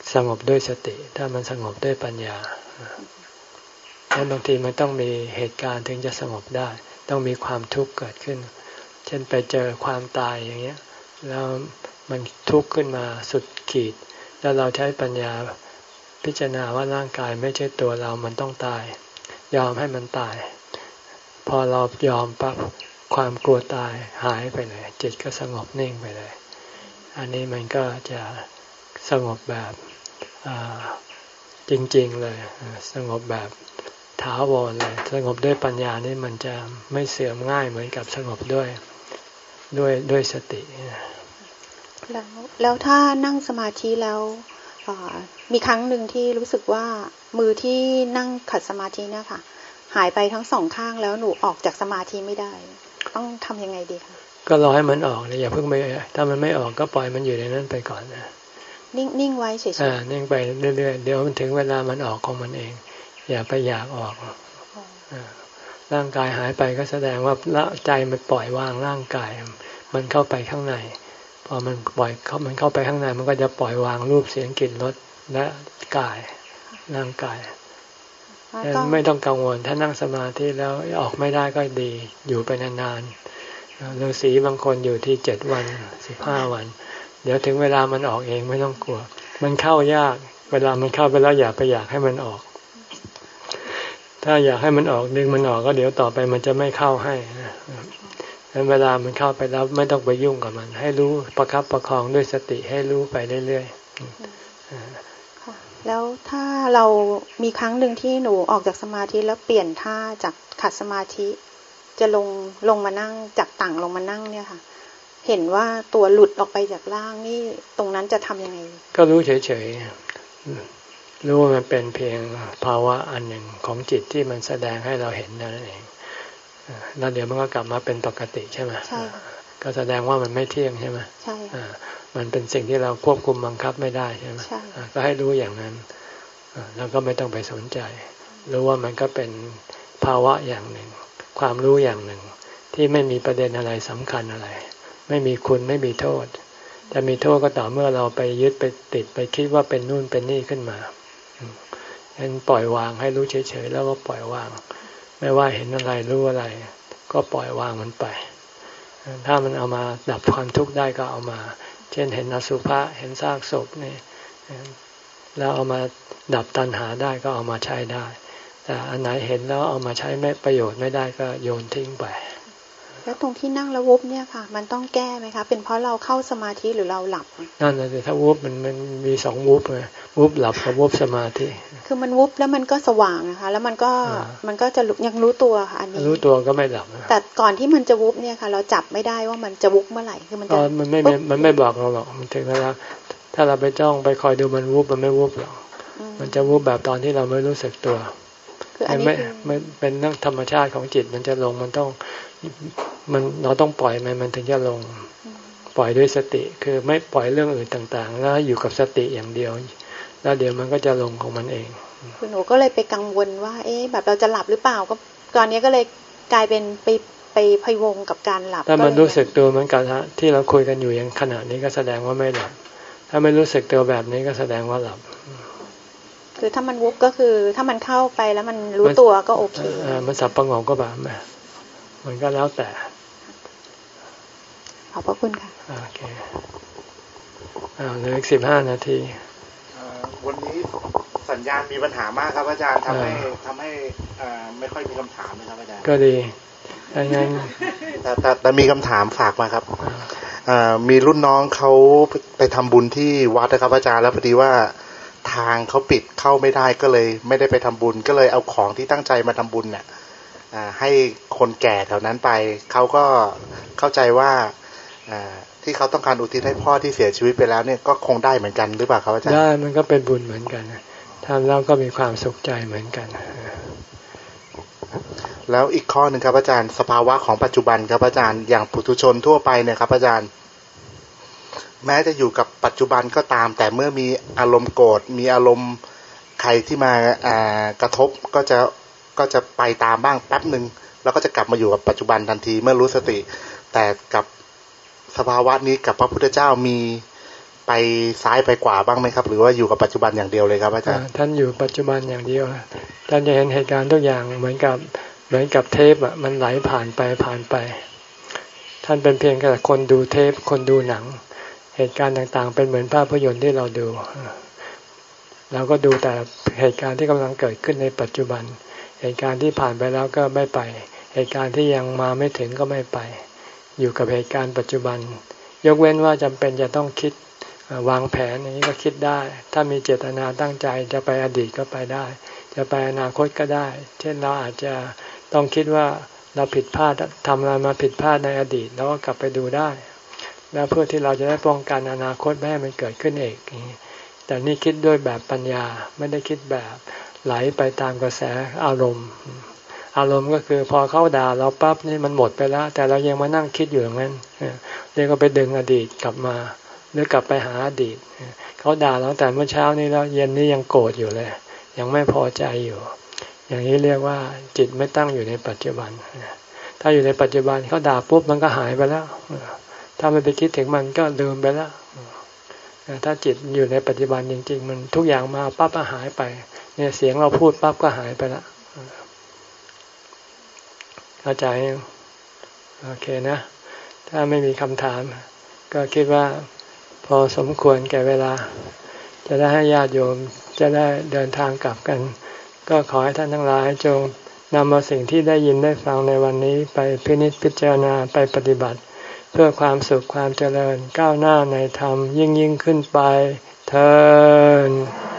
สงบด้วยสติถ้ามันสงบด้วยปัญญาแล้วบางทีมันต้องมีเหตุการณ์ถึงจะสงบได้ต้องมีความทุกข์เกิดขึ้นเช่นไปเจอความตายอย่างเงี้ยแล้วมันทุกข์ขึ้นมาสุดขีดแล้วเราใช้ปัญญาพิจารณาว่าร่างกายไม่ใช่ตัวเรามันต้องตายยอมให้มันตายพอเรายอมปั๊บความกลัวตายหายไปเลยจิตก็สงบนิ่งไปเลยอันนี้มันก็จะสงบแบบจริงๆเลยสงบแบบถาวรเลยสงบด้วยปัญญานี่มันจะไม่เสื่อมง่ายเหมือนกับสงบด้วยด้วยด้วยสติแล้วแล้วถ้านั่งสมาธิแล้วมีครั้งหนึ่งที่รู้สึกว่ามือที่นั่งขัดสมาธิเนี่ยค่ะหายไปทั้งสองข้างแล้วหนูออกจากสมาธิไม่ได้ต้องทำยังไงดีคะก็รอให้มันออกเลยอย่าเพิ่งไปถ้ามันไม่ออกก็ปล่อยมันอยู่ในนั้นไปก่อนนะนิ่งนิ่งไว้เฉยๆอ่านิ่งไปเรื่อยๆเดี๋ยวมันถึงเวลามันออกของมันเองอย่าไปอยากออกร่างกายหายไปก็แสดงว่าใจมันปล่อยวางร่างกายมันเข้าไปข้างในพอมันปล่อยเข้ามันเข้าไปข้างในมันก็จะปล่อยวางรูปเสียงกลิ่นรสและกายร่างกายไม่ต้องกังวลถ้านั่งสมาธิแล้วออกไม่ได้ก็ดีอยู่ไปนานๆฤาษีบางคนอยู่ที่เจ็ดวันสิบห้าวันเดี๋ยวถึงเวลามันออกเองไม่ต้องกลัวมันเข้ายากเวลามันเข้าไปแล้วอย่าไปอยากให้มันออกถ้าอยากให้มันออกดึงมันออกก็เดี๋ยวต่อไปมันจะไม่เข้าให้นะงั้นเวลามันเข้าไปแล้วไม่ต้องไปยุ่งกับมันให้รู้ประคับประคองด้วยสติให้รู้ไปเรื่อยๆแล้วถ้าเรามีครั้งหนึ่งที่หนูออกจากสมาธิแล้วเปลี่ยนท่าจากขัดสมาธิจะลงลงมานั่งจากต่างลงมานั่งเนี่ยค่ะเห็นว่าตัวหลุดออกไปจากร่างนี่ตรงนั้นจะทำยังไงก็รู้เฉยๆรู้ว่ามันเป็นเพียงภาวะอันหนึ่งของจิตที่มันแสดงให้เราเห็นนั่นเองแล้วเดี๋ยวมันก็กลับมาเป็นปกติใช่ไหมใช่ก็แสดงว่ามันไม่เที่ยงใช่ไหมใช่มันเป็นสิ่งที่เราควบคุมบังคับไม่ได้ใช่ไหมใช่ก็ให้รู้อย่างนั้นแล้วก็ไม่ต้องไปสนใจรู้ว่ามันก็เป็นภาวะอย่างหนึ่งความรู้อย่างหนึ่งที่ไม่มีประเด็นอะไรสำคัญอะไรไม่มีคุณไม่มีโทษแต่มีโทษก็ต่อเมื่อเราไปยึดไปติดไปคิดว่าเป็นนู่นเป็นนี่ขึ้นมาฉะนั้นปล่อยวางให้รู้เฉยๆแล้วก็ปล่อยวางไม่ว่าเห็นอะไรรู้อะไรก็ปล่อยวางมันไปถ้ามันเอามาดับความทุกข์ได้ก็เอามาเช่นเห็นอสุภะเห็นซากศพนี่แล้วเอามาดับตัณหาได้ก็เอามาใช้ได้แต่อันไหนเห็นแล้วเอามาใช้ไม่ประโยชน์ไม่ได้ก็โยนทิ้งไปแล้วตรงที่นั่งแล้ววุบเนี่ยค่ะมันต้องแก้ไหมคะเป็นเพราะเราเข้าสมาธิหรือเราหลับนั่นแหละสิถ้าวุบมันมันมีสองวุบไงวุบหลับกับวุบสมาธิคือมันวุบแล้วมันก็สว่างนะคะแล้วมันก็มันก็จะยังรู้ตัวค่ะอันนี้รู้ตัวก็ไม่หลับแต่ก่อนที่มันจะวุบเนี่ยค่ะเราจับไม่ได้ว่ามันจะวุบเมื่อไหร่คือมันจะมันไม่มันไม่บอกเราหรอกมันถึงเวลาถ้าเราไปจ้องไปคอยดูมันวุบมันไม่วุบหรอกมันจะวุบแบบตอนที่เราไม่รู้สึกตัวคืออันนี้ไม่เป็นเรื่องธรรมชาติของจิตมันจะลงมันต้องมันเราต้องปล่อยมันมันถึงจะลงปล่อยด้วยสติคือไม่ปล่อยเรื่องอื่นต่างๆแล้วอยู่กับสติอย่างเดียวแล้วเดี๋ยวมันก็จะลงของมันเองคือหนูก็เลยไปกังวลว่าเอ๊ะแบบเราจะหลับหรือเปล่าก็ตอนนี้ก็เลยกลายเป็นไปไปพะวงกับการหลับถ้ามันรู้สึกตัวเหมือนกันฮะที่เราคุยกันอยู่อย่างขณะนี้ก็แสดงว่าไม่หลับถ้าไม่รู้สึกตัวแบบนี้ก็แสดงว่าหลับคือถ้ามันวุบก็คือถ้ามันเข้าไปแล้วมันรู้ตัวก็โอเคอ่ามันสับประงกก็แบบมันก็แล้วแต่ขอบพระคุณค่ะโอเคอ่าเหลืออีกสิบห้านาทีวันนี้สัญญาณมีปัญหามากครับอาจารย์ทำให้ทำให้ไม่ค่อยมีคำถามนะครับอาจารย์ก็ดีงั้นแต่แต่แต่มีคำถามฝากมาครับมีรุ่นน้องเขาไปทำบุญที่วัดนะครับอาจารย์แล้วพอดีว่าทางเขาปิดเข้าไม่ได้ก็เลยไม่ได้ไปทำบุญก็เลยเอาของที่ตั้งใจมาทำบุญเนี่ยให้คนแก่แถวนั้นไปเขาก็เข้าใจว่าที่เขาต้องการอุทิศให้พ่อที่เสียชีวิตไปแล้วเนี่ยก็คงได้เหมือนกันหรือเปล่าครับอาจารย์ได้มันก็เป็นบุญเหมือนกันทำแล้วก็มีความสุขใจเหมือนกันแล้วอีกข้อหนึ่งครับอาจารย์สภาวะของปัจจุบันครับอาจารย์อย่างปุถุชนทั่วไปเนี่ยครับอาจารย์แม้จะอยู่กับปัจจุบันก็ตามแต่เมื่อมีอารมณ์โกรธมีอารมณ์ใครที่มากระทบก็จะก็จะไปตามบ้างแป๊บหนึ่งแล้วก็จะกลับมาอยู่กับปัจจุบันทันทีเมื่อรู้สติแต่กับสภาวะนี้กับพระพุทธเจ้ามีไปซ้ายไปขวาบ้างไหมครับหรือว่าอยู่กับปัจจุบันอย่างเดียวเลยครับอาจารย์ท่านอยู่ปัจจุบันอย่างเดียวท่านจะเห็นเหตุการณ์ทุกอย่างเหมือนกับเหมือนกับเทปอ่ะมันไหลผ่านไปผ่านไปท่านเป็นเพียงแค่คนดูเทปคนดูหนังเหตุการณ์ต่างๆเป็นเหมือนภาพยนตร์ที่เราดูเราก็ดูแต่เหตุการณ์ที่กำลังเกิดขึ้นในปัจจุบันเหตุการณ์ที่ผ่านไปแล้วก็ไม่ไปเหตุการณ์ที่ยังมาไม่ถึงก็ไม่ไปอยู่กับเหตุการณ์ปัจจุบันยกเว้นว่าจำเป็นจะต้องคิดวางแผนอย่างนี้ก็คิดได้ถ้ามีเจตนาตั้งใจจะไปอดีตก็ไปได้จะไปอนาคตก็ได้เช่นเราอาจจะต้องคิดว่าเราผิดพลาดทำอะไรมาผิดพลาดในอดีตเราก็กลับไปดูได้แล้วเพื่อที่เราจะได้ป้องกันอนาคตไม่ให้มันเกิดขึ้นอีกแต่นี่คิดด้วยแบบปัญญาไม่ได้คิดแบบไหลไปตามกระแสอารมณ์อารมณ์ก็คือพอเขาด่าเราปั๊บนี่มันหมดไปแล้วแต่เรายังมานั่งคิดอยู่อย่างนั้นเรียกว่าไปดึงอดีตกลับมาหรือกลับไปหาอดีตเขาด่าเราแต่เมื่อเช้านี้แล้วเย็นนี้ยังโกรธอยู่เลยยังไม่พอใจอยู่อย่างนี้เรียกว่าจิตไม่ตั้งอยู่ในปัจจุบันถ้าอยู่ในปัจจุบันเขาด่าปุ๊บมันก็หายไปแล้วถ้าไม่ไปคิดถึงมันก็ลืมไปแล้วถ้าจิตอยู่ในปัจจุบันจริงๆมันทุกอย่างมาปั๊บก็หายไปเนี่ยเสียงเราพูดปั๊บก็หายไปแล้วเข้าใจโอเคนะถ้าไม่มีคำถามก็คิดว่าพอสมควรแก่เวลาจะได้ให้ญาติโยมจะได้เดินทางกลับกันก็ขอให้ท่านทั้งหลายจงนำเอาสิ่งที่ได้ยินได้ฟังในวันนี้ไปพินิจพิจารณาไปปฏิบัติเพื่อความสุขความเจริญก้าวหน้าในธรรมยิ่งยิ่งขึ้นไปเทอญ